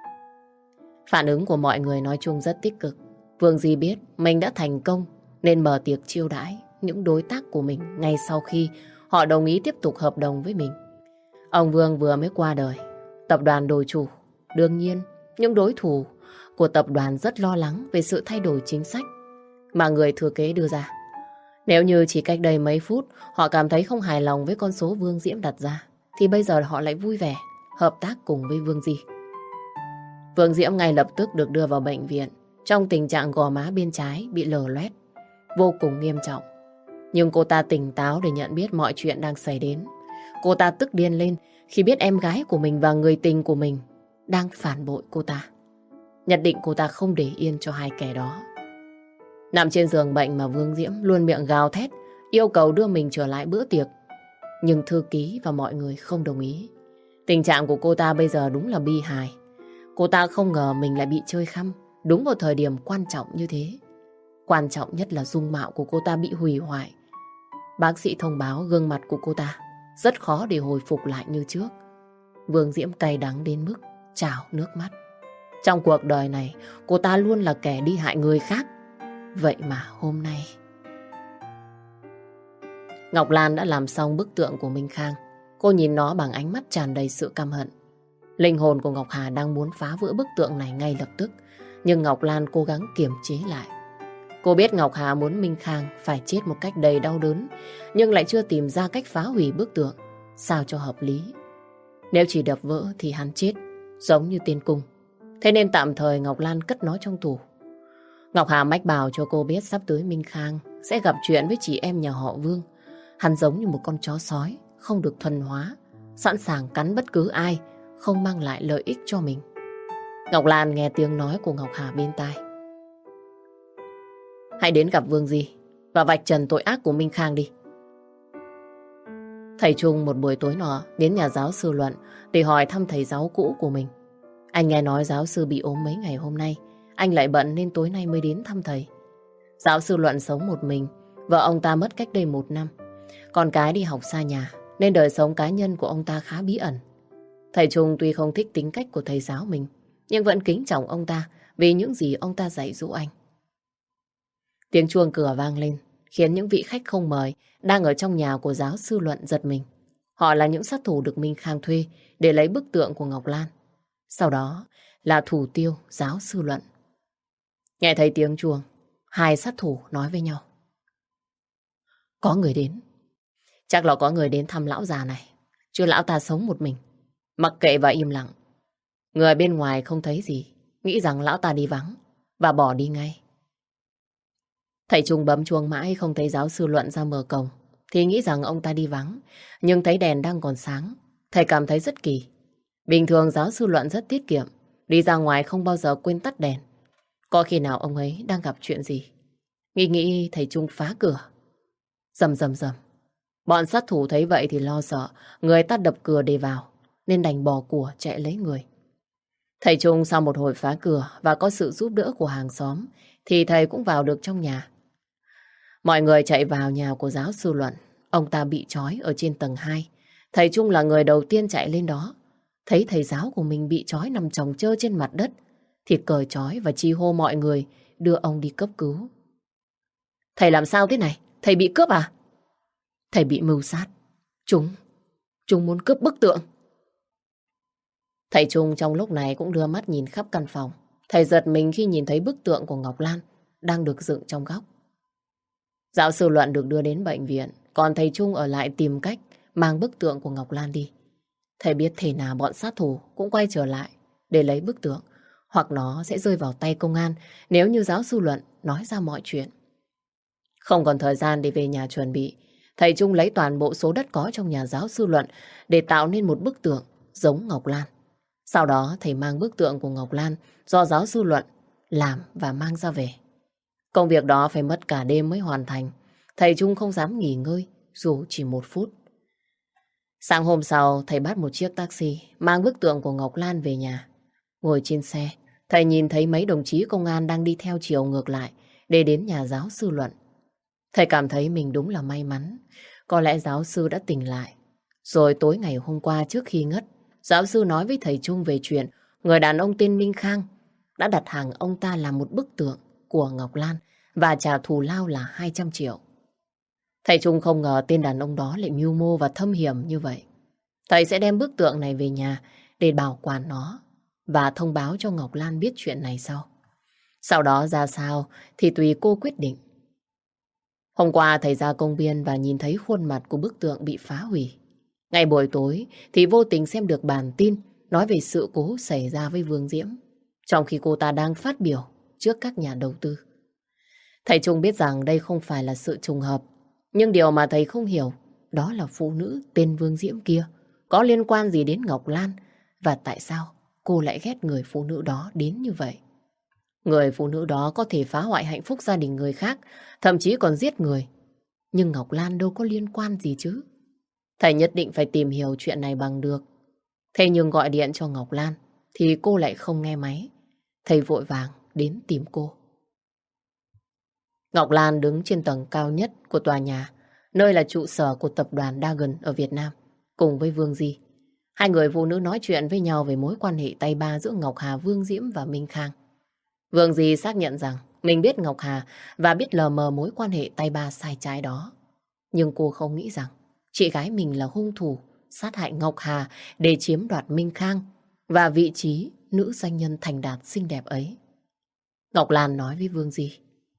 Phản ứng của mọi người nói chung rất tích cực. Vương Di biết mình đã thành công nên mở tiệc chiêu đãi những đối tác của mình ngay sau khi họ đồng ý tiếp tục hợp đồng với mình. Ông Vương vừa mới qua đời, tập đoàn đổi chủ. Đương nhiên, những đối thủ của tập đoàn rất lo lắng về sự thay đổi chính sách mà người thừa kế đưa ra. Nếu như chỉ cách đây mấy phút họ cảm thấy không hài lòng với con số Vương Diễm đặt ra, thì bây giờ họ lại vui vẻ hợp tác cùng với Vương Di. Vương Diễm ngay lập tức được đưa vào bệnh viện trong tình trạng gò má bên trái bị lở loét, vô cùng nghiêm trọng. Nhưng cô ta tỉnh táo để nhận biết mọi chuyện đang xảy đến. Cô ta tức điên lên khi biết em gái của mình và người tình của mình đang phản bội cô ta. Nhất định cô ta không để yên cho hai kẻ đó. Nằm trên giường bệnh mà Vương Diễm luôn miệng gào thét, yêu cầu đưa mình trở lại bữa tiệc. Nhưng thư ký và mọi người không đồng ý. Tình trạng của cô ta bây giờ đúng là bi hài. Cô ta không ngờ mình lại bị chơi khăm đúng vào thời điểm quan trọng như thế. Quan trọng nhất là dung mạo của cô ta bị hủy hoại. Bác sĩ thông báo gương mặt của cô ta rất khó để hồi phục lại như trước. Vương Diễm cay đắng đến mức trào nước mắt. Trong cuộc đời này, cô ta luôn là kẻ đi hại người khác. Vậy mà hôm nay... Ngọc Lan đã làm xong bức tượng của Minh Khang. Cô nhìn nó bằng ánh mắt tràn đầy sự căm hận. Linh hồn của Ngọc Hà đang muốn phá vỡ bức tượng này ngay lập tức. Nhưng Ngọc Lan cố gắng kiềm chế lại. Cô biết Ngọc Hà muốn Minh Khang phải chết một cách đầy đau đớn, nhưng lại chưa tìm ra cách phá hủy bức tượng sao cho hợp lý. Nếu chỉ đập vỡ thì hắn chết, giống như tên cung. Thế nên tạm thời Ngọc Lan cất nó trong tủ. Ngọc Hà mách bảo cho cô biết sắp tới Minh Khang sẽ gặp chuyện với chị em nhà họ Vương. Hắn giống như một con chó sói, không được thuần hóa, sẵn sàng cắn bất cứ ai không mang lại lợi ích cho mình. Ngọc Lan nghe tiếng nói của Ngọc Hà bên tai. Hãy đến gặp Vương Di và vạch trần tội ác của Minh Khang đi. Thầy Trung một buổi tối nọ đến nhà giáo sư Luận để hỏi thăm thầy giáo cũ của mình. Anh nghe nói giáo sư bị ốm mấy ngày hôm nay. Anh lại bận nên tối nay mới đến thăm thầy. Giáo sư Luận sống một mình. Vợ ông ta mất cách đây một năm. Con cái đi học xa nhà nên đời sống cá nhân của ông ta khá bí ẩn. Thầy Trung tuy không thích tính cách của thầy giáo mình, nhưng vẫn kính trọng ông ta vì những gì ông ta dạy dỗ anh. Tiếng chuông cửa vang lên khiến những vị khách không mời đang ở trong nhà của giáo sư Luận giật mình. Họ là những sát thủ được Minh Khang thuê để lấy bức tượng của Ngọc Lan. Sau đó là thủ tiêu giáo sư Luận. Nghe thấy tiếng chuông, hai sát thủ nói với nhau. Có người đến. Chắc là có người đến thăm lão già này, chứ lão ta sống một mình. Mặc kệ và im lặng. Người bên ngoài không thấy gì, nghĩ rằng lão ta đi vắng và bỏ đi ngay. Thầy Trung bấm chuông mãi không thấy giáo sư Luận ra mở cổng, thì nghĩ rằng ông ta đi vắng. Nhưng thấy đèn đang còn sáng, thầy cảm thấy rất kỳ. Bình thường giáo sư Luận rất tiết kiệm, đi ra ngoài không bao giờ quên tắt đèn. Có khi nào ông ấy đang gặp chuyện gì? Nghĩ nghĩ thầy Trung phá cửa. Rầm rầm rầm. Bọn sát thủ thấy vậy thì lo sợ, người ta đập cửa để vào, nên đành bỏ của chạy lấy người. Thầy Trung sau một hồi phá cửa và có sự giúp đỡ của hàng xóm, thì thầy cũng vào được trong nhà. Mọi người chạy vào nhà của giáo sư Luận. Ông ta bị trói ở trên tầng hai. Thầy Trung là người đầu tiên chạy lên đó. Thấy thầy giáo của mình bị trói nằm chồng chơ trên mặt đất, thì cởi trói và chi hô mọi người đưa ông đi cấp cứu. Thầy làm sao thế này? Thầy bị cướp à? Thầy bị mưu sát. Chúng, chúng muốn cướp bức tượng. Thầy Trung trong lúc này cũng đưa mắt nhìn khắp căn phòng. Thầy giật mình khi nhìn thấy bức tượng của Ngọc Lan đang được dựng trong góc. Giáo sư Luận được đưa đến bệnh viện, còn thầy Trung ở lại tìm cách mang bức tượng của Ngọc Lan đi. Thầy biết thế nào bọn sát thủ cũng quay trở lại để lấy bức tượng, hoặc nó sẽ rơi vào tay công an nếu như giáo sư Luận nói ra mọi chuyện. Không còn thời gian để về nhà chuẩn bị, thầy Trung lấy toàn bộ số đất có trong nhà giáo sư Luận để tạo nên một bức tượng giống Ngọc Lan. Sau đó thầy mang bức tượng của Ngọc Lan do giáo sư Luận làm và mang ra về. Công việc đó phải mất cả đêm mới hoàn thành. Thầy Trung không dám nghỉ ngơi dù chỉ một phút. Sáng hôm sau, thầy bắt một chiếc taxi mang bức tượng của Ngọc Lan về nhà. Ngồi trên xe, thầy nhìn thấy mấy đồng chí công an đang đi theo chiều ngược lại để đến nhà giáo sư Luận. Thầy cảm thấy mình đúng là may mắn. Có lẽ giáo sư đã tỉnh lại. Rồi tối ngày hôm qua trước khi ngất, giáo sư nói với thầy Trung về chuyện người đàn ông tên Minh Khang đã đặt hàng ông ta làm một bức tượng của Ngọc Lan và trả thù lao là hai trăm triệu. Thầy Trung không ngờ tên đàn ông đó lại mưu mô và thâm hiểm như vậy. Thầy sẽ đem bức tượng này về nhà để bảo quản nó và thông báo cho Ngọc Lan biết chuyện này sau. Sau đó ra sao thì tùy cô quyết định. Hôm qua thầy ra công viên và nhìn thấy khuôn mặt của bức tượng bị phá hủy. Ngày buổi tối thì vô tình xem được bản tin nói về sự cố xảy ra với Vương Diễm, trong khi cô ta đang phát biểu trước các nhà đầu tư. Thầy Trung biết rằng đây không phải là sự trùng hợp, nhưng điều mà thầy không hiểu đó là phụ nữ tên Vương Diễm kia có liên quan gì đến Ngọc Lan và tại sao cô lại ghét người phụ nữ đó đến như vậy. Người phụ nữ đó có thể phá hoại hạnh phúc gia đình người khác, thậm chí còn giết người. Nhưng Ngọc Lan đâu có liên quan gì chứ. Thầy nhất định phải tìm hiểu chuyện này bằng được. Thế nhưng gọi điện cho Ngọc Lan thì cô lại không nghe máy. Thầy vội vàng đến tìm cô. Ngọc Lan đứng trên tầng cao nhất của tòa nhà, nơi là trụ sở của tập đoàn Dagon ở Việt Nam, cùng với Vương Di. Hai người phụ nữ nói chuyện với nhau về mối quan hệ tay ba giữa Ngọc Hà, Vương Diễm và Minh Khang. Vương Di xác nhận rằng mình biết Ngọc Hà và biết lờ mờ mối quan hệ tay ba sai trái đó. Nhưng cô không nghĩ rằng chị gái mình là hung thủ sát hại Ngọc Hà để chiếm đoạt Minh Khang và vị trí nữ doanh nhân thành đạt xinh đẹp ấy. Ngọc Lan nói với Vương Di: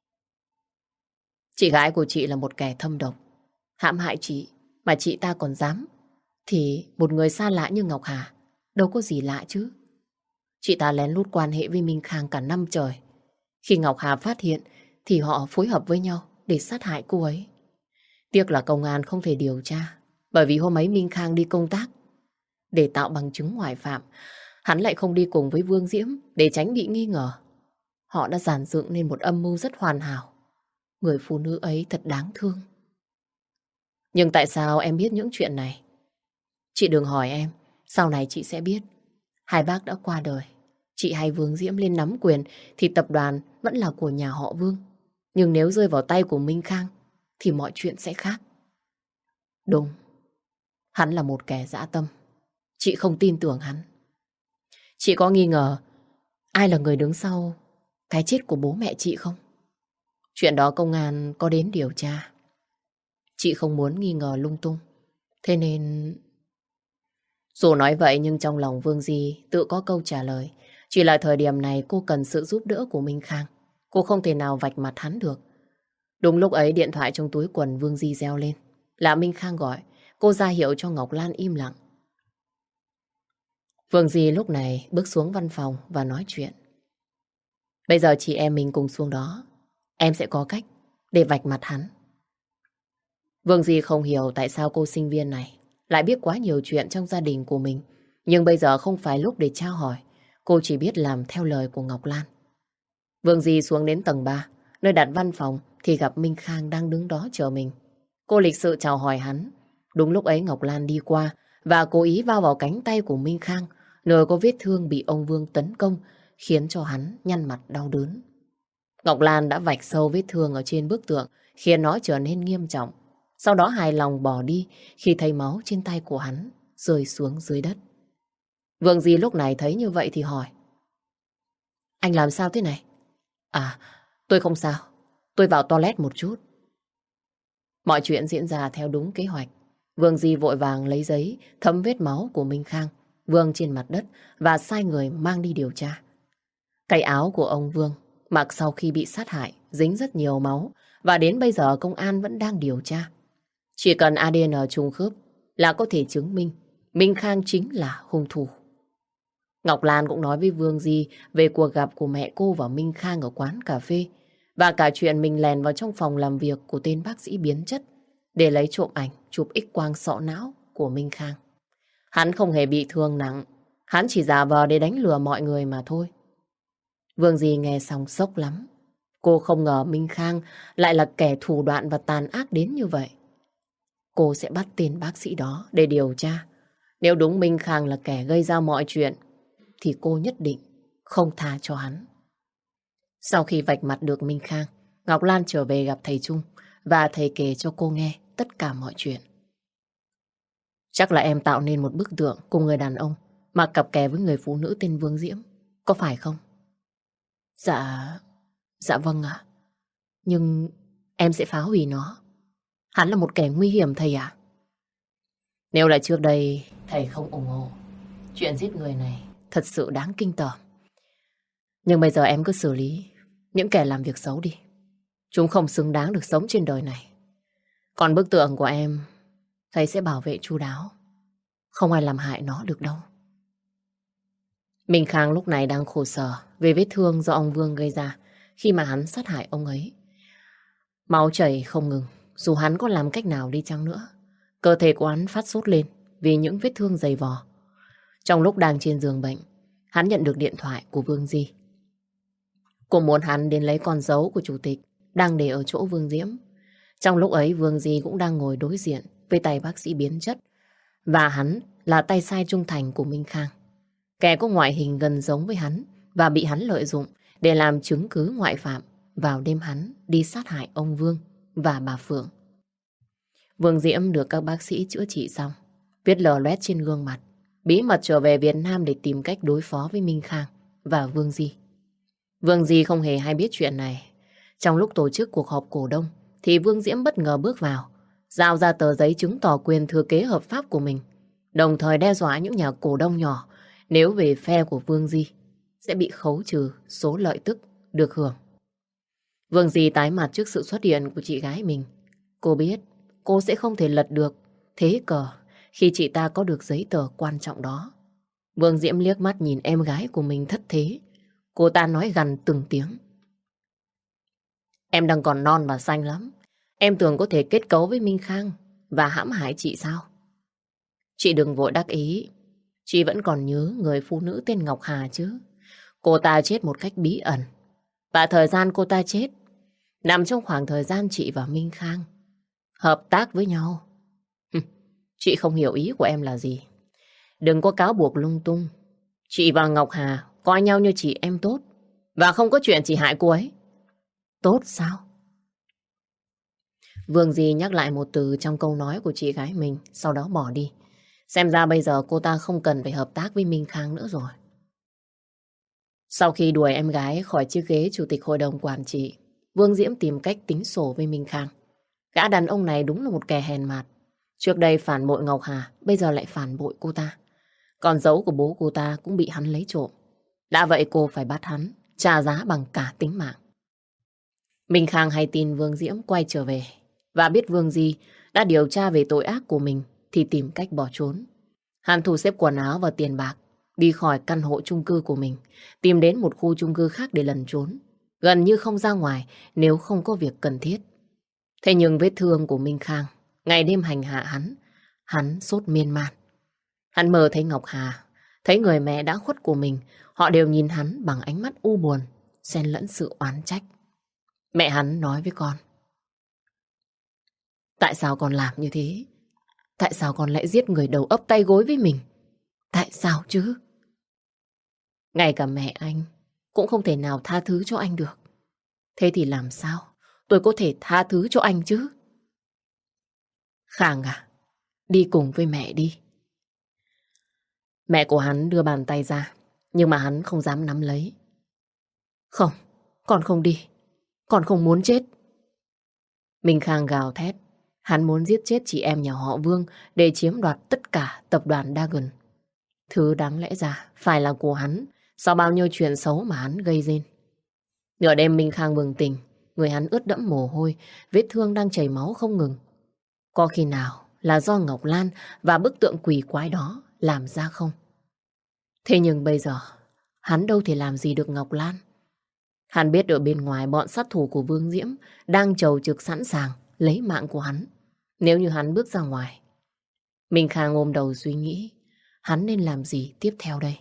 chị gái của chị là một kẻ thâm độc, hãm hại chị mà chị ta còn dám, thì một người xa lạ như Ngọc Hà đâu có gì lạ chứ. Chị ta lén lút quan hệ với Minh Khang cả năm trời. Khi Ngọc Hà phát hiện thì họ phối hợp với nhau để sát hại cô ấy. Tiếc là công an không thể điều tra, bởi vì hôm ấy Minh Khang đi công tác. Để tạo bằng chứng ngoại phạm, hắn lại không đi cùng với Vương Diễm để tránh bị nghi ngờ. Họ đã dàn dựng nên một âm mưu rất hoàn hảo. Người phụ nữ ấy thật đáng thương. Nhưng tại sao em biết những chuyện này? Chị đừng hỏi em, sau này chị sẽ biết. Hai bác đã qua đời. Chị hay Vương Diễm lên nắm quyền thì tập đoàn vẫn là của nhà họ Vương. Nhưng nếu rơi vào tay của Minh Khang thì mọi chuyện sẽ khác. Đúng, hắn là một kẻ dã tâm. Chị không tin tưởng hắn. Chị có nghi ngờ ai là người đứng sau cái chết của bố mẹ chị không? Chuyện đó công an có đến điều tra. Chị không muốn nghi ngờ lung tung. Thế nên... Dù nói vậy nhưng trong lòng Vương Di tự có câu trả lời. Chỉ là thời điểm này cô cần sự giúp đỡ của Minh Khang. Cô không thể nào vạch mặt hắn được. Đúng lúc ấy điện thoại trong túi quần Vương Di reo lên. Là Minh Khang gọi. Cô ra hiệu cho Ngọc Lan im lặng. Vương Di lúc này bước xuống văn phòng và nói chuyện. Bây giờ chị em mình cùng xuống đó. Em sẽ có cách để vạch mặt hắn. Vương Di không hiểu tại sao cô sinh viên này lại biết quá nhiều chuyện trong gia đình của mình. Nhưng bây giờ không phải lúc để trao hỏi. Cô chỉ biết làm theo lời của Ngọc Lan. Vương Di xuống đến tầng ba, nơi đặt văn phòng thì gặp Minh Khang đang đứng đó chờ mình. Cô lịch sự chào hỏi hắn. Đúng lúc ấy Ngọc Lan đi qua và cố ý vào vào cánh tay của Minh Khang, nơi có vết thương bị ông Vương tấn công, khiến cho hắn nhăn mặt đau đớn. Ngọc Lan đã vạch sâu vết thương ở trên bức tượng, khiến nó trở nên nghiêm trọng. Sau đó hài lòng bỏ đi khi thấy máu trên tay của hắn rơi xuống dưới đất. Vương Di lúc này thấy như vậy thì hỏi: anh làm sao thế này? À, tôi không sao. Tôi vào toilet một chút. Mọi chuyện diễn ra theo đúng kế hoạch. Vương Di vội vàng lấy giấy thấm vết máu của Minh Khang vương trên mặt đất và sai người mang đi điều tra. Cái áo của ông Vương mặc sau khi bị sát hại dính rất nhiều máu và đến bây giờ công an vẫn đang điều tra. Chỉ cần a đê en trùng khớp là có thể chứng minh Minh Khang chính là hung thủ. Ngọc Lan cũng nói với Vương Di về cuộc gặp của mẹ cô và Minh Khang ở quán cà phê và cả chuyện mình lèn vào trong phòng làm việc của tên bác sĩ biến chất để lấy trộm ảnh chụp X quang sọ não của Minh Khang. Hắn không hề bị thương nặng, hắn chỉ giả vờ để đánh lừa mọi người mà thôi. Vương Di nghe xong sốc lắm. Cô không ngờ Minh Khang lại là kẻ thủ đoạn và tàn ác đến như vậy. Cô sẽ bắt tên bác sĩ đó để điều tra. Nếu đúng Minh Khang là kẻ gây ra mọi chuyện, thì cô nhất định không tha cho hắn. Sau khi vạch mặt được Minh Khang, Ngọc Lan trở về gặp thầy Trung và thầy kể cho cô nghe tất cả mọi chuyện. Chắc là em tạo nên một bức tượng cùng người đàn ông mà cặp kè với người phụ nữ tên Vương Diễm, có phải không? Dạ, dạ vâng ạ. Nhưng em sẽ phá hủy nó. Hắn là một kẻ nguy hiểm thầy ạ. Nếu là trước đây thầy không ủng hộ, chuyện giết người này thật sự đáng kinh tởm. Nhưng bây giờ em cứ xử lý những kẻ làm việc xấu đi. Chúng không xứng đáng được sống trên đời này. Còn bức tượng của em, thầy sẽ bảo vệ chu đáo. Không ai làm hại nó được đâu. Minh Khang lúc này đang khổ sở về vết thương do ông Vương gây ra khi mà hắn sát hại ông ấy. Máu chảy không ngừng, dù hắn có làm cách nào đi chăng nữa. Cơ thể của hắn phát sốt lên vì những vết thương dày vò. Trong lúc đang trên giường bệnh, hắn nhận được điện thoại của Vương Di. Cô muốn hắn đến lấy con dấu của chủ tịch đang để ở chỗ Vương Diễm. Trong lúc ấy Vương Di cũng đang ngồi đối diện với tay bác sĩ biến chất, và hắn là tay sai trung thành của Minh Khang, kẻ có ngoại hình gần giống với hắn và bị hắn lợi dụng để làm chứng cứ ngoại phạm vào đêm hắn đi sát hại ông Vương và bà Phượng. Vương Diễm được các bác sĩ chữa trị xong, viết lờ loét trên gương mặt, bí mật trở về Việt Nam để tìm cách đối phó với Minh Khang và Vương Di. Vương Di không hề hay biết chuyện này. Trong lúc tổ chức cuộc họp cổ đông thì Vương Diễm bất ngờ bước vào, giao ra tờ giấy chứng tỏ quyền thừa kế hợp pháp của mình, đồng thời đe dọa những nhà cổ đông nhỏ nếu về phe của Vương Di sẽ bị khấu trừ số lợi tức được hưởng. Vương Di tái mặt trước sự xuất hiện của chị gái mình. Cô biết cô sẽ không thể lật được thế cờ khi chị ta có được giấy tờ quan trọng đó. Vương Diễm liếc mắt nhìn em gái của mình thất thế. Cô ta nói gằn từng tiếng. Em đang còn non và xanh lắm. Em tưởng có thể kết cấu với Minh Khang và hãm hại chị sao? Chị đừng vội đắc ý. Chị vẫn còn nhớ người phụ nữ tên Ngọc Hà chứ. Cô ta chết một cách bí ẩn. Và thời gian cô ta chết nằm trong khoảng thời gian chị và Minh Khang hợp tác với nhau. Chị không hiểu ý của em là gì. Đừng có cáo buộc lung tung. Chị và Ngọc Hà coi nhau như chị em tốt, và không có chuyện chị hại cô ấy. Tốt sao? Vương Di nhắc lại một từ trong câu nói của chị gái mình, sau đó bỏ đi. Xem ra bây giờ cô ta không cần phải hợp tác với Minh Khang nữa rồi. Sau khi đuổi em gái khỏi chiếc ghế chủ tịch hội đồng quản trị, Vương Diễm tìm cách tính sổ với Minh Khang. Gã đàn ông này đúng là một kẻ hèn mạt. Trước đây phản bội Ngọc Hà, bây giờ lại phản bội cô ta. Còn dấu của bố cô ta cũng bị hắn lấy trộm. Đã vậy cô phải bắt hắn trả giá bằng cả tính mạng. Minh Khang hay tin Vương Diễm quay trở về và biết Vương Di đã điều tra về tội ác của mình thì tìm cách bỏ trốn. Hắn thu xếp quần áo và tiền bạc, đi khỏi căn hộ chung cư của mình, tìm đến một khu chung cư khác để lẩn trốn, gần như không ra ngoài nếu không có việc cần thiết. Thế nhưng vết thương của Minh Khang ngày đêm hành hạ hắn, hắn sốt miên man. Hắn mơ thấy Ngọc Hà, thấy người mẹ đã khuất của mình, họ đều nhìn hắn bằng ánh mắt u buồn, xen lẫn sự oán trách. Mẹ hắn nói với con: tại sao con làm như thế? Tại sao con lại giết người đầu ấp tay gối với mình? Tại sao chứ? Ngay cả mẹ anh cũng không thể nào tha thứ cho anh được. Thế thì làm sao tôi có thể tha thứ cho anh chứ? Khang à, đi cùng với mẹ đi. Mẹ của hắn đưa bàn tay ra, nhưng mà hắn không dám nắm lấy. Không, con không đi. Con không muốn chết. Minh Khang gào thét. Hắn muốn giết chết chị em nhà họ Vương để chiếm đoạt tất cả tập đoàn Dagon. Thứ đáng lẽ ra phải là của hắn sau bao nhiêu chuyện xấu mà hắn gây nên. Nửa đêm Minh Khang bừng tỉnh, người hắn ướt đẫm mồ hôi, vết thương đang chảy máu không ngừng. Có khi nào là do Ngọc Lan và bức tượng quỷ quái đó làm ra không? Thế nhưng bây giờ, hắn đâu thể làm gì được Ngọc Lan. Hắn biết ở bên ngoài bọn sát thủ của Vương Diễm đang chầu trực sẵn sàng lấy mạng của hắn. Nếu như hắn bước ra ngoài, Minh Khang ôm đầu suy nghĩ, hắn nên làm gì tiếp theo đây?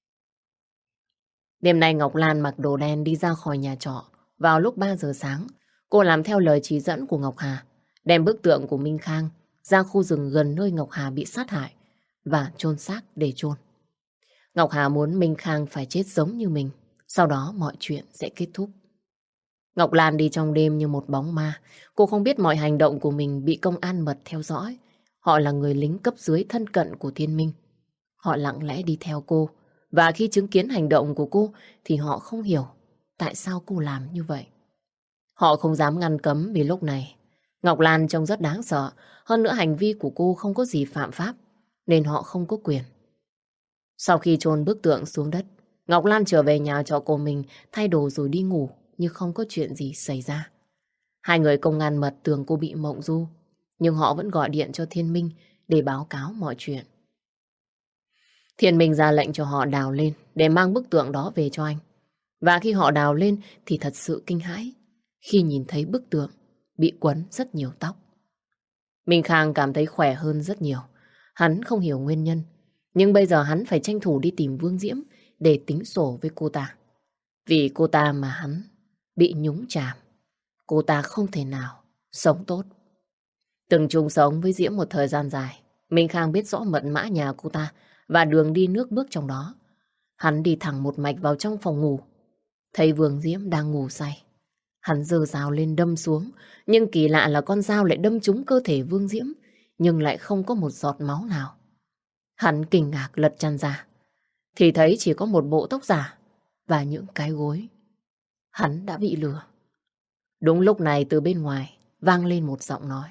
Đêm nay Ngọc Lan mặc đồ đen đi ra khỏi nhà trọ. Vào lúc ba giờ sáng, cô làm theo lời chỉ dẫn của Ngọc Hà, đem bức tượng của Minh Khang ra khu rừng gần nơi Ngọc Hà bị sát hại và chôn xác để chôn. Ngọc Hà muốn Minh Khang phải chết giống như mình, sau đó mọi chuyện sẽ kết thúc. Ngọc Lan đi trong đêm như một bóng ma. Cô không biết mọi hành động của mình bị công an mật theo dõi. Họ là người lính cấp dưới thân cận của Thiên Minh. Họ lặng lẽ đi theo cô. Và khi chứng kiến hành động của cô thì họ không hiểu tại sao cô làm như vậy. Họ không dám ngăn cấm vì lúc này Ngọc Lan trông rất đáng sợ. Hơn nữa hành vi của cô không có gì phạm pháp nên họ không có quyền. Sau khi chôn bức tượng xuống đất, Ngọc Lan trở về nhà trọ của mình, thay đồ rồi đi ngủ như không có chuyện gì xảy ra. Hai người công an mật tưởng cô bị mộng du, nhưng họ vẫn gọi điện cho Thiên Minh để báo cáo mọi chuyện. Thiên Minh ra lệnh cho họ đào lên để mang bức tượng đó về cho anh. Và khi họ đào lên thì thật sự kinh hãi khi nhìn thấy bức tượng bị quấn rất nhiều tóc. Minh Khang cảm thấy khỏe hơn rất nhiều. Hắn không hiểu nguyên nhân, nhưng bây giờ hắn phải tranh thủ đi tìm Vương Diễm để tính sổ với cô ta. Vì cô ta mà hắn bị nhúng chàm, cô ta không thể nào sống tốt. Từng chung sống với Diễm một thời gian dài, Minh Khang biết rõ mật mã nhà cô ta và đường đi nước bước trong đó. Hắn đi thẳng một mạch vào trong phòng ngủ, thấy Vương Diễm đang ngủ say. Hắn giơ dao lên đâm xuống, nhưng kỳ lạ là con dao lại đâm trúng cơ thể Vương Diễm, nhưng lại không có một giọt máu nào. Hắn kinh ngạc lật chăn ra, thì thấy chỉ có một bộ tóc giả và những cái gối. Hắn đã bị lừa. Đúng lúc này từ bên ngoài vang lên một giọng nói.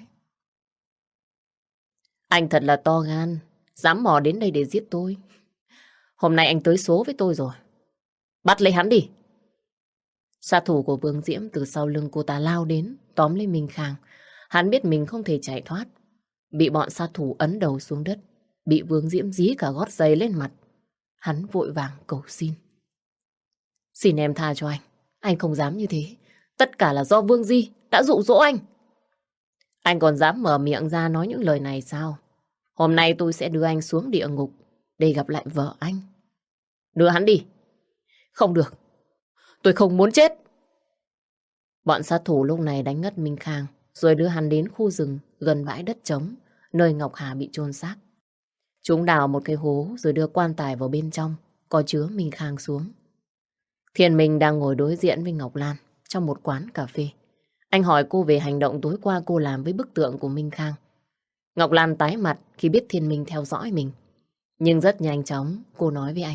Anh thật là to gan, dám mò đến đây để giết tôi. Hôm nay anh tới số với tôi rồi. Bắt lấy hắn đi. Sát thủ của Vương Diễm từ sau lưng cô ta lao đến, tóm lấy Minh Khang. Hắn biết mình không thể chạy thoát. Bị bọn sát thủ ấn đầu xuống đất, bị Vương Diễm dí cả gót giày lên mặt. Hắn vội vàng cầu xin. Xin em tha cho anh. Anh không dám như thế. Tất cả là do Vương Di đã dụ dỗ anh. Anh còn dám mở miệng ra nói những lời này sao? Hôm nay tôi sẽ đưa anh xuống địa ngục để gặp lại vợ anh. Đưa hắn đi. Không được. Tôi không muốn chết. Bọn sát thủ lúc này đánh ngất Minh Khang rồi đưa hắn đến khu rừng gần bãi đất trống nơi Ngọc Hà bị chôn xác. Chúng đào một cái hố rồi đưa quan tài vào bên trong có chứa Minh Khang xuống. Thiên Minh đang ngồi đối diện với Ngọc Lan trong một quán cà phê. Anh hỏi cô về hành động tối qua cô làm với bức tượng của Minh Khang. Ngọc Lan tái mặt khi biết Thiên Minh theo dõi mình. Nhưng rất nhanh chóng cô nói với anh.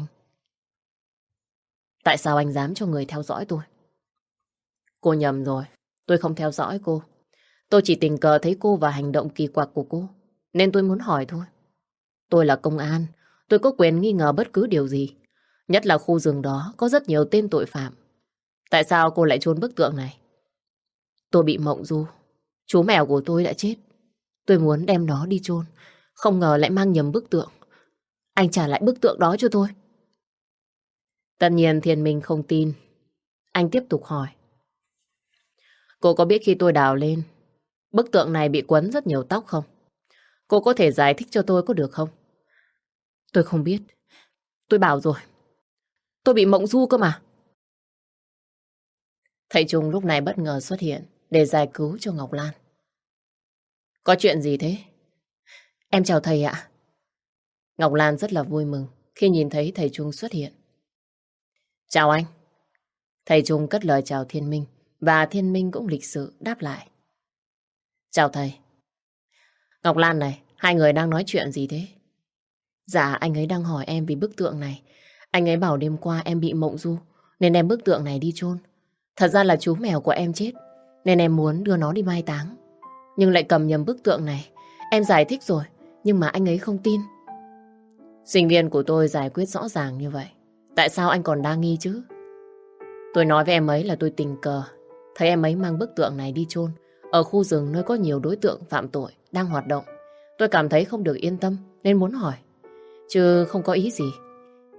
Tại sao anh dám cho người theo dõi tôi? Cô nhầm rồi. Tôi không theo dõi cô. Tôi chỉ tình cờ thấy cô và hành động kỳ quặc của cô, nên tôi muốn hỏi thôi. Tôi là công an. Tôi có quyền nghi ngờ bất cứ điều gì. Nhất là khu rừng đó có rất nhiều tên tội phạm. Tại sao cô lại chôn bức tượng này? Tôi bị mộng du. Chú mèo của tôi đã chết. Tôi muốn đem nó đi chôn. Không ngờ lại mang nhầm bức tượng. Anh trả lại bức tượng đó cho tôi. Tất nhiên Thiên Minh không tin. Anh tiếp tục hỏi. Cô có biết khi tôi đào lên, bức tượng này bị quấn rất nhiều tóc không? Cô có thể giải thích cho tôi có được không? Tôi không biết. Tôi bảo rồi. Tôi bị mộng du cơ mà. Thầy Trung lúc này bất ngờ xuất hiện để giải cứu cho Ngọc Lan. Có chuyện gì thế? Em chào thầy ạ. Ngọc Lan rất là vui mừng khi nhìn thấy thầy Trung xuất hiện. Chào anh. Thầy Trung cất lời chào Thiên Minh và Thiên Minh cũng lịch sự đáp lại. Chào thầy. Ngọc Lan này, hai người đang nói chuyện gì thế? Dạ, anh ấy đang hỏi em vì bức tượng này. Anh ấy bảo đêm qua em bị mộng du nên đem bức tượng này đi chôn. Thật ra là chú mèo của em chết nên em muốn đưa nó đi mai táng. Nhưng lại cầm nhầm bức tượng này. Em giải thích rồi nhưng mà anh ấy không tin. Sinh viên của tôi giải quyết rõ ràng như vậy. Tại sao anh còn đa nghi chứ? Tôi nói với em ấy là tôi tình cờ thấy em ấy mang bức tượng này đi chôn ở khu rừng nơi có nhiều đối tượng phạm tội đang hoạt động. Tôi cảm thấy không được yên tâm nên muốn hỏi. Chứ không có ý gì.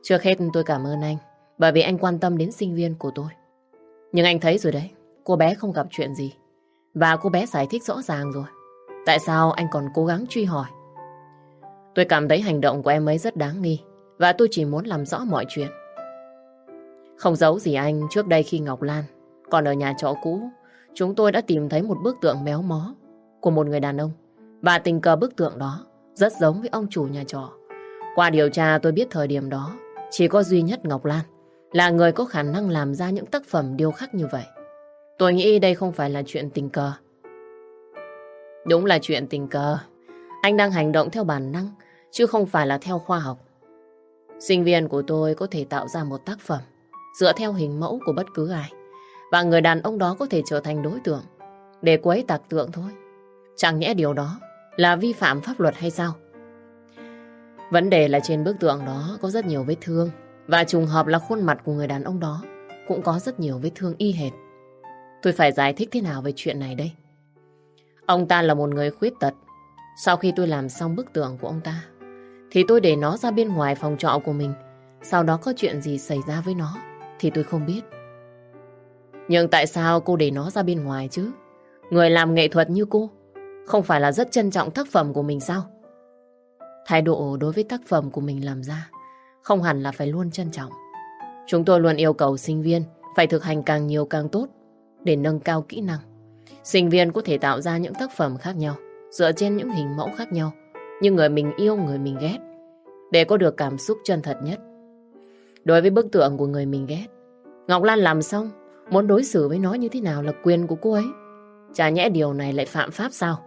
Trước hết tôi cảm ơn anh, bởi vì anh quan tâm đến sinh viên của tôi. Nhưng anh thấy rồi đấy, cô bé không gặp chuyện gì. Và cô bé giải thích rõ ràng rồi. Tại sao anh còn cố gắng truy hỏi? Tôi cảm thấy hành động của em ấy rất đáng nghi. Và tôi chỉ muốn làm rõ mọi chuyện. Không giấu gì anh, trước đây khi Ngọc Lan còn ở nhà trọ cũ, chúng tôi đã tìm thấy một bức tượng méo mó của một người đàn ông. Và tình cờ bức tượng đó rất giống với ông chủ nhà trọ. Qua điều tra tôi biết thời điểm đó chỉ có duy nhất Ngọc Lan là người có khả năng làm ra những tác phẩm điêu khắc như vậy. Tôi nghĩ đây không phải là chuyện tình cờ. Đúng là chuyện tình cờ. Anh đang hành động theo bản năng, chứ không phải là theo khoa học. Sinh viên của tôi có thể tạo ra một tác phẩm dựa theo hình mẫu của bất cứ ai. Và người đàn ông đó có thể trở thành đối tượng để cô ấy tạc tượng thôi. Chẳng nhẽ điều đó là vi phạm pháp luật hay sao? Vấn đề là trên bức tượng đó có rất nhiều vết thương. Và trùng hợp là khuôn mặt của người đàn ông đó cũng có rất nhiều vết thương y hệt. Tôi phải giải thích thế nào về chuyện này đây? Ông ta là một người khuyết tật. Sau khi tôi làm xong bức tượng của ông ta thì tôi để nó ra bên ngoài phòng trọ của mình. Sau đó có chuyện gì xảy ra với nó thì tôi không biết. Nhưng tại sao cô để nó ra bên ngoài chứ? Người làm nghệ thuật như cô không phải là rất trân trọng tác phẩm của mình sao? Thái độ đối với tác phẩm của mình làm ra không hẳn là phải luôn trân trọng. Chúng tôi luôn yêu cầu sinh viên phải thực hành càng nhiều càng tốt để nâng cao kỹ năng. Sinh viên có thể tạo ra những tác phẩm khác nhau dựa trên những hình mẫu khác nhau, nhưng người mình yêu, người mình ghét, để có được cảm xúc chân thật nhất. Đối với bức tượng của người mình ghét, Ngọc Lan làm xong muốn đối xử với nó như thế nào là quyền của cô ấy. Chả nhẽ điều này lại phạm pháp sao?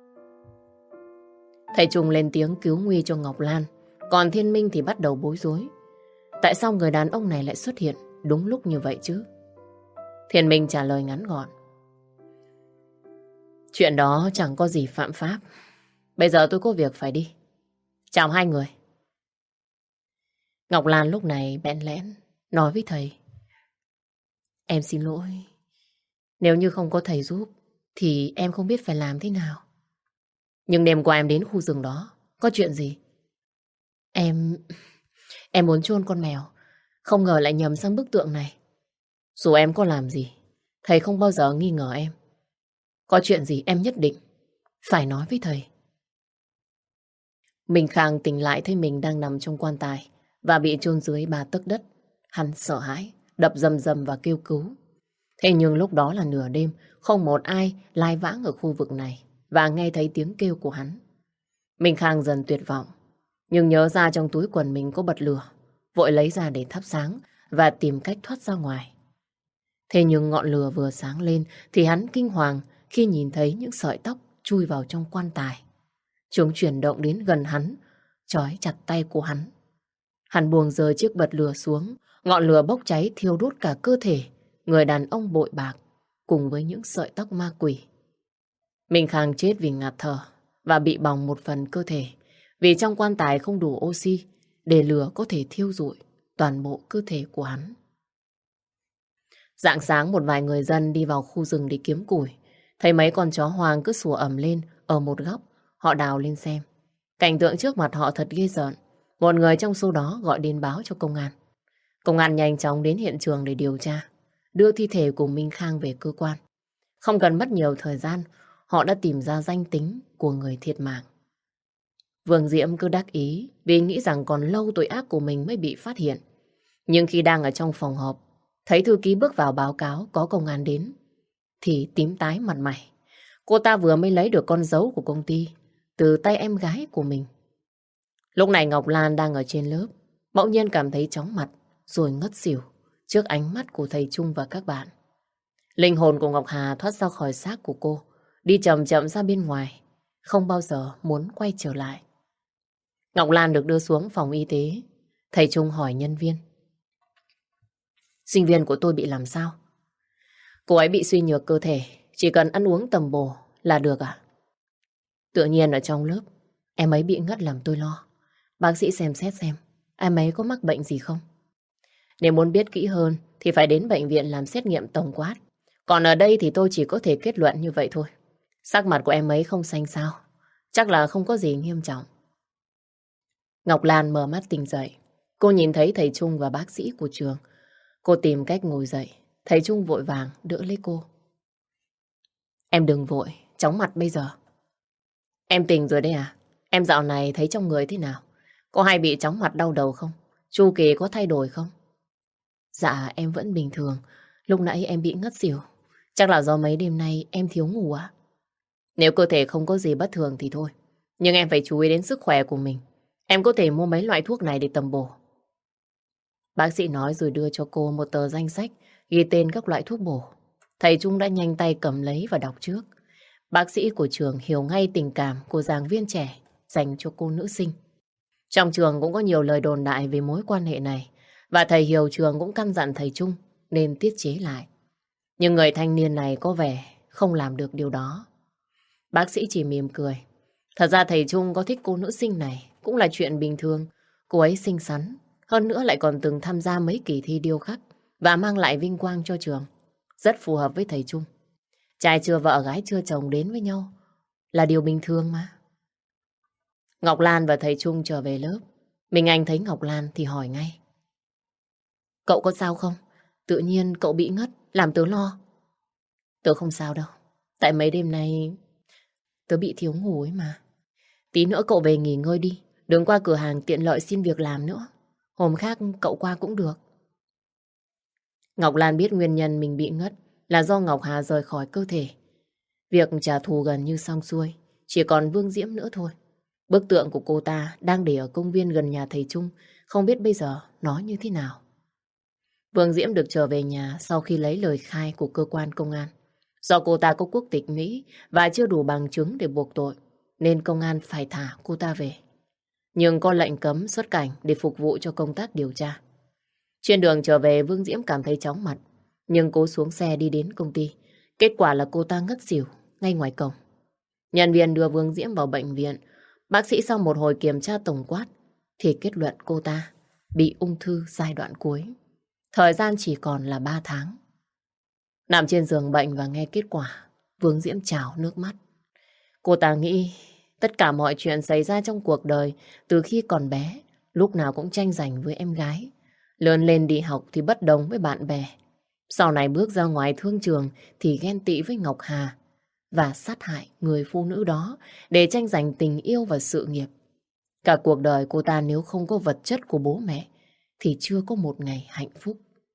Thầy Trung lên tiếng cứu nguy cho Ngọc Lan, còn Thiên Minh thì bắt đầu bối rối. Tại sao người đàn ông này lại xuất hiện đúng lúc như vậy chứ? Thiên Minh trả lời ngắn gọn: chuyện đó chẳng có gì phạm pháp. Bây giờ tôi có việc phải đi. Chào hai người. Ngọc Lan lúc này bẽn lẽn nói với thầy: em xin lỗi. Nếu như không có thầy giúp thì em không biết phải làm thế nào. Nhưng đêm qua em đến khu rừng đó, có chuyện gì? Em... Em muốn chôn con mèo, không ngờ lại nhầm sang bức tượng này. Dù em có làm gì, thầy không bao giờ nghi ngờ em. Có chuyện gì em nhất định phải nói với thầy. Minh Khang tỉnh lại thấy mình đang nằm trong quan tài và bị chôn dưới ba tấc đất. Hắn sợ hãi, đập rầm rầm và kêu cứu. Thế nhưng lúc đó là nửa đêm, không một ai lai vãng ở khu vực này và nghe thấy tiếng kêu của hắn. Minh Khang dần tuyệt vọng, nhưng nhớ ra trong túi quần mình có bật lửa, vội lấy ra để thắp sáng và tìm cách thoát ra ngoài. Thế nhưng ngọn lửa vừa sáng lên thì hắn kinh hoàng khi nhìn thấy những sợi tóc chui vào trong quan tài. Chúng chuyển động đến gần hắn, trói chặt tay của hắn. Hắn buông rơi chiếc bật lửa xuống, ngọn lửa bốc cháy thiêu đốt cả cơ thể người đàn ông bội bạc cùng với những sợi tóc ma quỷ. Minh Khang chết vì ngạt thở và bị bỏng một phần cơ thể, vì trong quan tài không đủ oxy để lửa có thể thiêu rụi toàn bộ cơ thể của hắn. Rạng sáng một vài người dân đi vào khu rừng để kiếm củi, thấy mấy con chó hoang cứ sủa ầm lên ở một góc. Họ đào lên xem. Cảnh tượng trước mặt họ thật ghê rợn. Một người trong số đó gọi đến báo cho công an. Công an nhanh chóng đến hiện trường để điều tra, đưa thi thể của Minh Khang về cơ quan. Không cần mất nhiều thời gian, họ đã tìm ra danh tính của người thiệt mạng. Vương Diễm cứ đắc ý vì nghĩ rằng còn lâu tội ác của mình mới bị phát hiện. Nhưng khi đang ở trong phòng họp, thấy thư ký bước vào báo cáo có công an đến, thì tím tái mặt mày. Cô ta vừa mới lấy được con dấu của công ty từ tay em gái của mình. Lúc này Ngọc Lan đang ở trên lớp, bỗng nhiên cảm thấy chóng mặt rồi ngất xỉu trước ánh mắt của thầy Trung và các bạn. Linh hồn của Ngọc Hà thoát ra khỏi xác của cô, đi chậm chậm ra bên ngoài, không bao giờ muốn quay trở lại. Ngọc Lan được đưa xuống phòng y tế. Thầy Trung hỏi nhân viên: sinh viên của tôi bị làm sao? Cô ấy bị suy nhược cơ thể, chỉ cần ăn uống tầm bổ là được à? Tự nhiên ở trong lớp em ấy bị ngất làm tôi lo. Bác sĩ xem xét xem em ấy có mắc bệnh gì không. Nếu muốn biết kỹ hơn thì phải đến bệnh viện làm xét nghiệm tổng quát. Còn ở đây thì tôi chỉ có thể kết luận như vậy thôi. Sắc mặt của em ấy không xanh xao, chắc là không có gì nghiêm trọng. Ngọc Lan mở mắt tỉnh dậy. Cô nhìn thấy thầy Trung và bác sĩ của trường. Cô tìm cách ngồi dậy. Thầy Trung vội vàng đỡ lấy cô. Em đừng vội, chóng mặt bây giờ. Em tỉnh rồi đấy à? Em dạo này thấy trong người thế nào? Có hay bị chóng mặt đau đầu không? Chu kỳ có thay đổi không? Dạ em vẫn bình thường. Lúc nãy em bị ngất xỉu. Chắc là do mấy đêm nay em thiếu ngủ ạ. Nếu cơ thể không có gì bất thường thì thôi. Nhưng em phải chú ý đến sức khỏe của mình. Em có thể mua mấy loại thuốc này để tầm bổ. Bác sĩ nói rồi đưa cho cô một tờ danh sách ghi tên các loại thuốc bổ. Thầy Trung đã nhanh tay cầm lấy và đọc trước. Bác sĩ của trường hiểu ngay tình cảm của giảng viên trẻ dành cho cô nữ sinh. Trong trường cũng có nhiều lời đồn đại về mối quan hệ này, và thầy hiệu trường cũng căn dặn thầy Trung nên tiết chế lại. Nhưng người thanh niên này có vẻ không làm được điều đó. Bác sĩ chỉ mỉm cười. Thật ra thầy Trung có thích cô nữ sinh này cũng là chuyện bình thường. Cô ấy xinh xắn, hơn nữa lại còn từng tham gia mấy kỳ thi điêu khắc và mang lại vinh quang cho trường. Rất phù hợp với thầy Trung. Trai chưa vợ gái chưa chồng đến với nhau là điều bình thường mà. Ngọc Lan và thầy Trung trở về lớp. Minh Anh thấy Ngọc Lan thì hỏi ngay. Cậu có sao không? Tự nhiên cậu bị ngất, làm tớ lo. Tớ không sao đâu. Tại mấy đêm nay tớ bị thiếu ngủ ấy mà. Tí nữa cậu về nghỉ ngơi đi. Đừng qua cửa hàng tiện lợi xin việc làm nữa. Hôm khác cậu qua cũng được. Ngọc Lan biết nguyên nhân mình bị ngất là do Ngọc Hà rời khỏi cơ thể. Việc trả thù gần như xong xuôi. Chỉ còn Vương Diễm nữa thôi. Bức tượng của cô ta đang để ở công viên gần nhà thầy Trung. Không biết bây giờ nó như thế nào. Vương Diễm được trở về nhà sau khi lấy lời khai của cơ quan công an. Do cô ta có quốc tịch Mỹ và chưa đủ bằng chứng để buộc tội, nên công an phải thả cô ta về. Nhưng có lệnh cấm xuất cảnh để phục vụ cho công tác điều tra. Trên đường trở về, Vương Diễm cảm thấy chóng mặt, nhưng cố xuống xe đi đến công ty. Kết quả là cô ta ngất xỉu ngay ngoài cổng. Nhân viên đưa Vương Diễm vào bệnh viện. Bác sĩ sau một hồi kiểm tra tổng quát thì kết luận cô ta bị ung thư giai đoạn cuối. Thời gian chỉ còn là ba tháng. Nằm trên giường bệnh và nghe kết quả, Vương Diễm trào nước mắt. Cô ta nghĩ tất cả mọi chuyện xảy ra trong cuộc đời từ khi còn bé, lúc nào cũng tranh giành với em gái. Lớn lên đi học thì bất đồng với bạn bè. Sau này bước ra ngoài thương trường thì ghen tị với Ngọc Hà và sát hại người phụ nữ đó để tranh giành tình yêu và sự nghiệp. Cả cuộc đời cô ta nếu không có vật chất của bố mẹ thì chưa có một ngày hạnh phúc.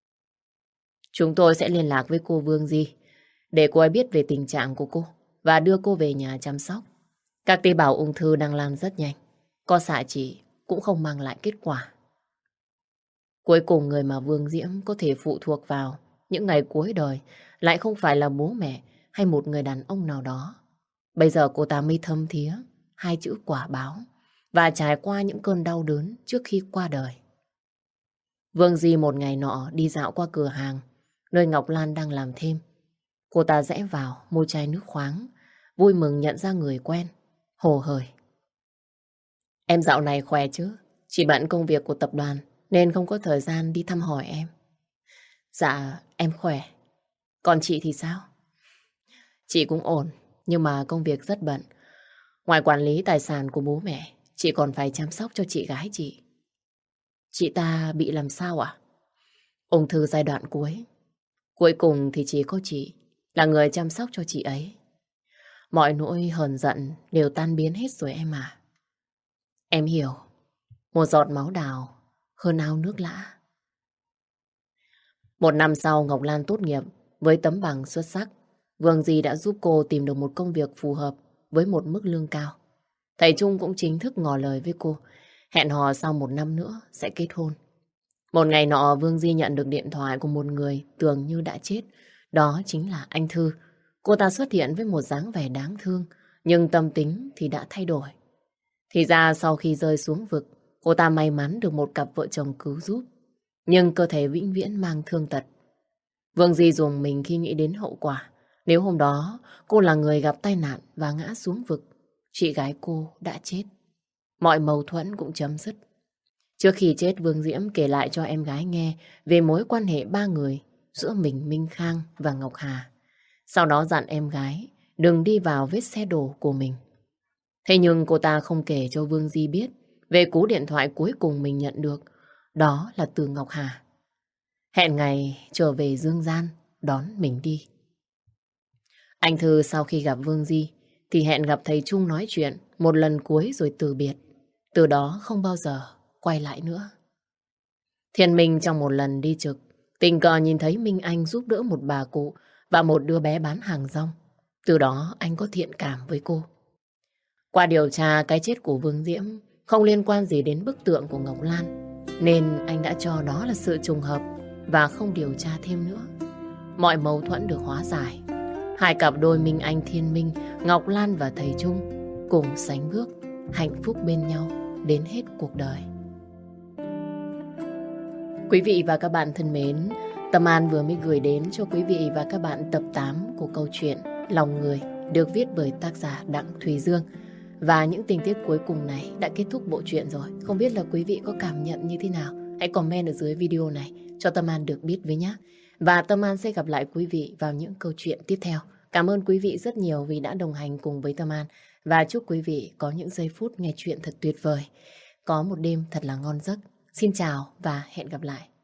Chúng tôi sẽ liên lạc với cô Vương Di để cô ấy biết về tình trạng của cô và đưa cô về nhà chăm sóc. Các tế bào ung thư đang lan rất nhanh. Có xạ trị cũng không mang lại kết quả. Cuối cùng người mà Vương Diễm có thể phụ thuộc vào những ngày cuối đời lại không phải là bố mẹ hay một người đàn ông nào đó. Bây giờ cô ta mới thâm thía hai chữ quả báo và trải qua những cơn đau đớn trước khi qua đời. Vương Di một ngày nọ đi dạo qua cửa hàng nơi Ngọc Lan đang làm thêm. Cô ta rẽ vào mua chai nước khoáng, vui mừng nhận ra người quen, hồ hởi. Em dạo này khỏe chứ? Chỉ bận công việc của tập đoàn nên không có thời gian đi thăm hỏi em. Dạ, em khỏe. Còn chị thì sao? Chị cũng ổn, nhưng mà công việc rất bận. Ngoài quản lý tài sản của bố mẹ, chị còn phải chăm sóc cho chị gái chị. Chị ta bị làm sao ạ? Ung thư giai đoạn cuối. Cuối cùng thì chỉ có chị là người chăm sóc cho chị ấy. Mọi nỗi hờn giận đều tan biến hết rồi em à. Em hiểu, một giọt máu đào hơn ao nước lã. Một năm sau Ngọc Lan tốt nghiệp với tấm bằng xuất sắc. Vương Di đã giúp cô tìm được một công việc phù hợp với một mức lương cao. Thầy Trung cũng chính thức ngỏ lời với cô, hẹn hò sau một năm nữa sẽ kết hôn. Một ngày nọ Vương Di nhận được điện thoại của một người tưởng như đã chết. Đó chính là anh Thư. Cô ta xuất hiện với một dáng vẻ đáng thương, nhưng tâm tính thì đã thay đổi. Thì ra sau khi rơi xuống vực, cô ta may mắn được một cặp vợ chồng cứu giúp. Nhưng cơ thể vĩnh viễn mang thương tật. Vương Di dùng mình khi nghĩ đến hậu quả. Nếu hôm đó cô là người gặp tai nạn và ngã xuống vực, chị gái cô đã chết. Mọi mâu thuẫn cũng chấm dứt. Trước khi chết, Vương Diễm kể lại cho em gái nghe về mối quan hệ ba người giữa mình, Minh Khang và Ngọc Hà. Sau đó dặn em gái đừng đi vào vết xe đổ của mình. Thế nhưng cô ta không kể cho Vương Di biết về cú điện thoại cuối cùng mình nhận được. đó là từ Ngọc Hà. Hẹn ngày trở về dương gian đón mình đi. Anh Thư sau khi gặp Vương Di thì hẹn gặp thầy Trung nói chuyện một lần cuối rồi từ biệt. Từ đó không bao giờ quay lại nữa. Thiên Minh trong một lần đi trực tình cờ nhìn thấy Minh Anh giúp đỡ một bà cụ và một đứa bé bán hàng rong. Từ đó anh có thiện cảm với cô. Qua điều tra, cái chết của Vương Diễm không liên quan gì đến bức tượng của Ngọc Lan, nên anh đã cho đó là sự trùng hợp và không điều tra thêm nữa. Mọi mâu thuẫn được hóa giải. Hai cặp đôi Minh Anh Thiên Minh, Ngọc Lan và thầy Trung cùng sánh bước hạnh phúc bên nhau đến hết cuộc đời. Quý vị và các bạn thân mến, Tâm An vừa mới gửi đến cho quý vị và các bạn tập tám của câu chuyện Lòng Người được viết bởi tác giả Đặng Thùy Dương. Và những tình tiết cuối cùng này đã kết thúc bộ truyện rồi. Không biết là quý vị có cảm nhận như thế nào? Hãy comment ở dưới video này cho Tâm An được biết với nhé. Và Tâm An sẽ gặp lại quý vị vào những câu chuyện tiếp theo. Cảm ơn quý vị rất nhiều vì đã đồng hành cùng với Tâm An. Và chúc quý vị có những giây phút nghe chuyện thật tuyệt vời. Có một đêm thật là ngon giấc. Xin chào và hẹn gặp lại.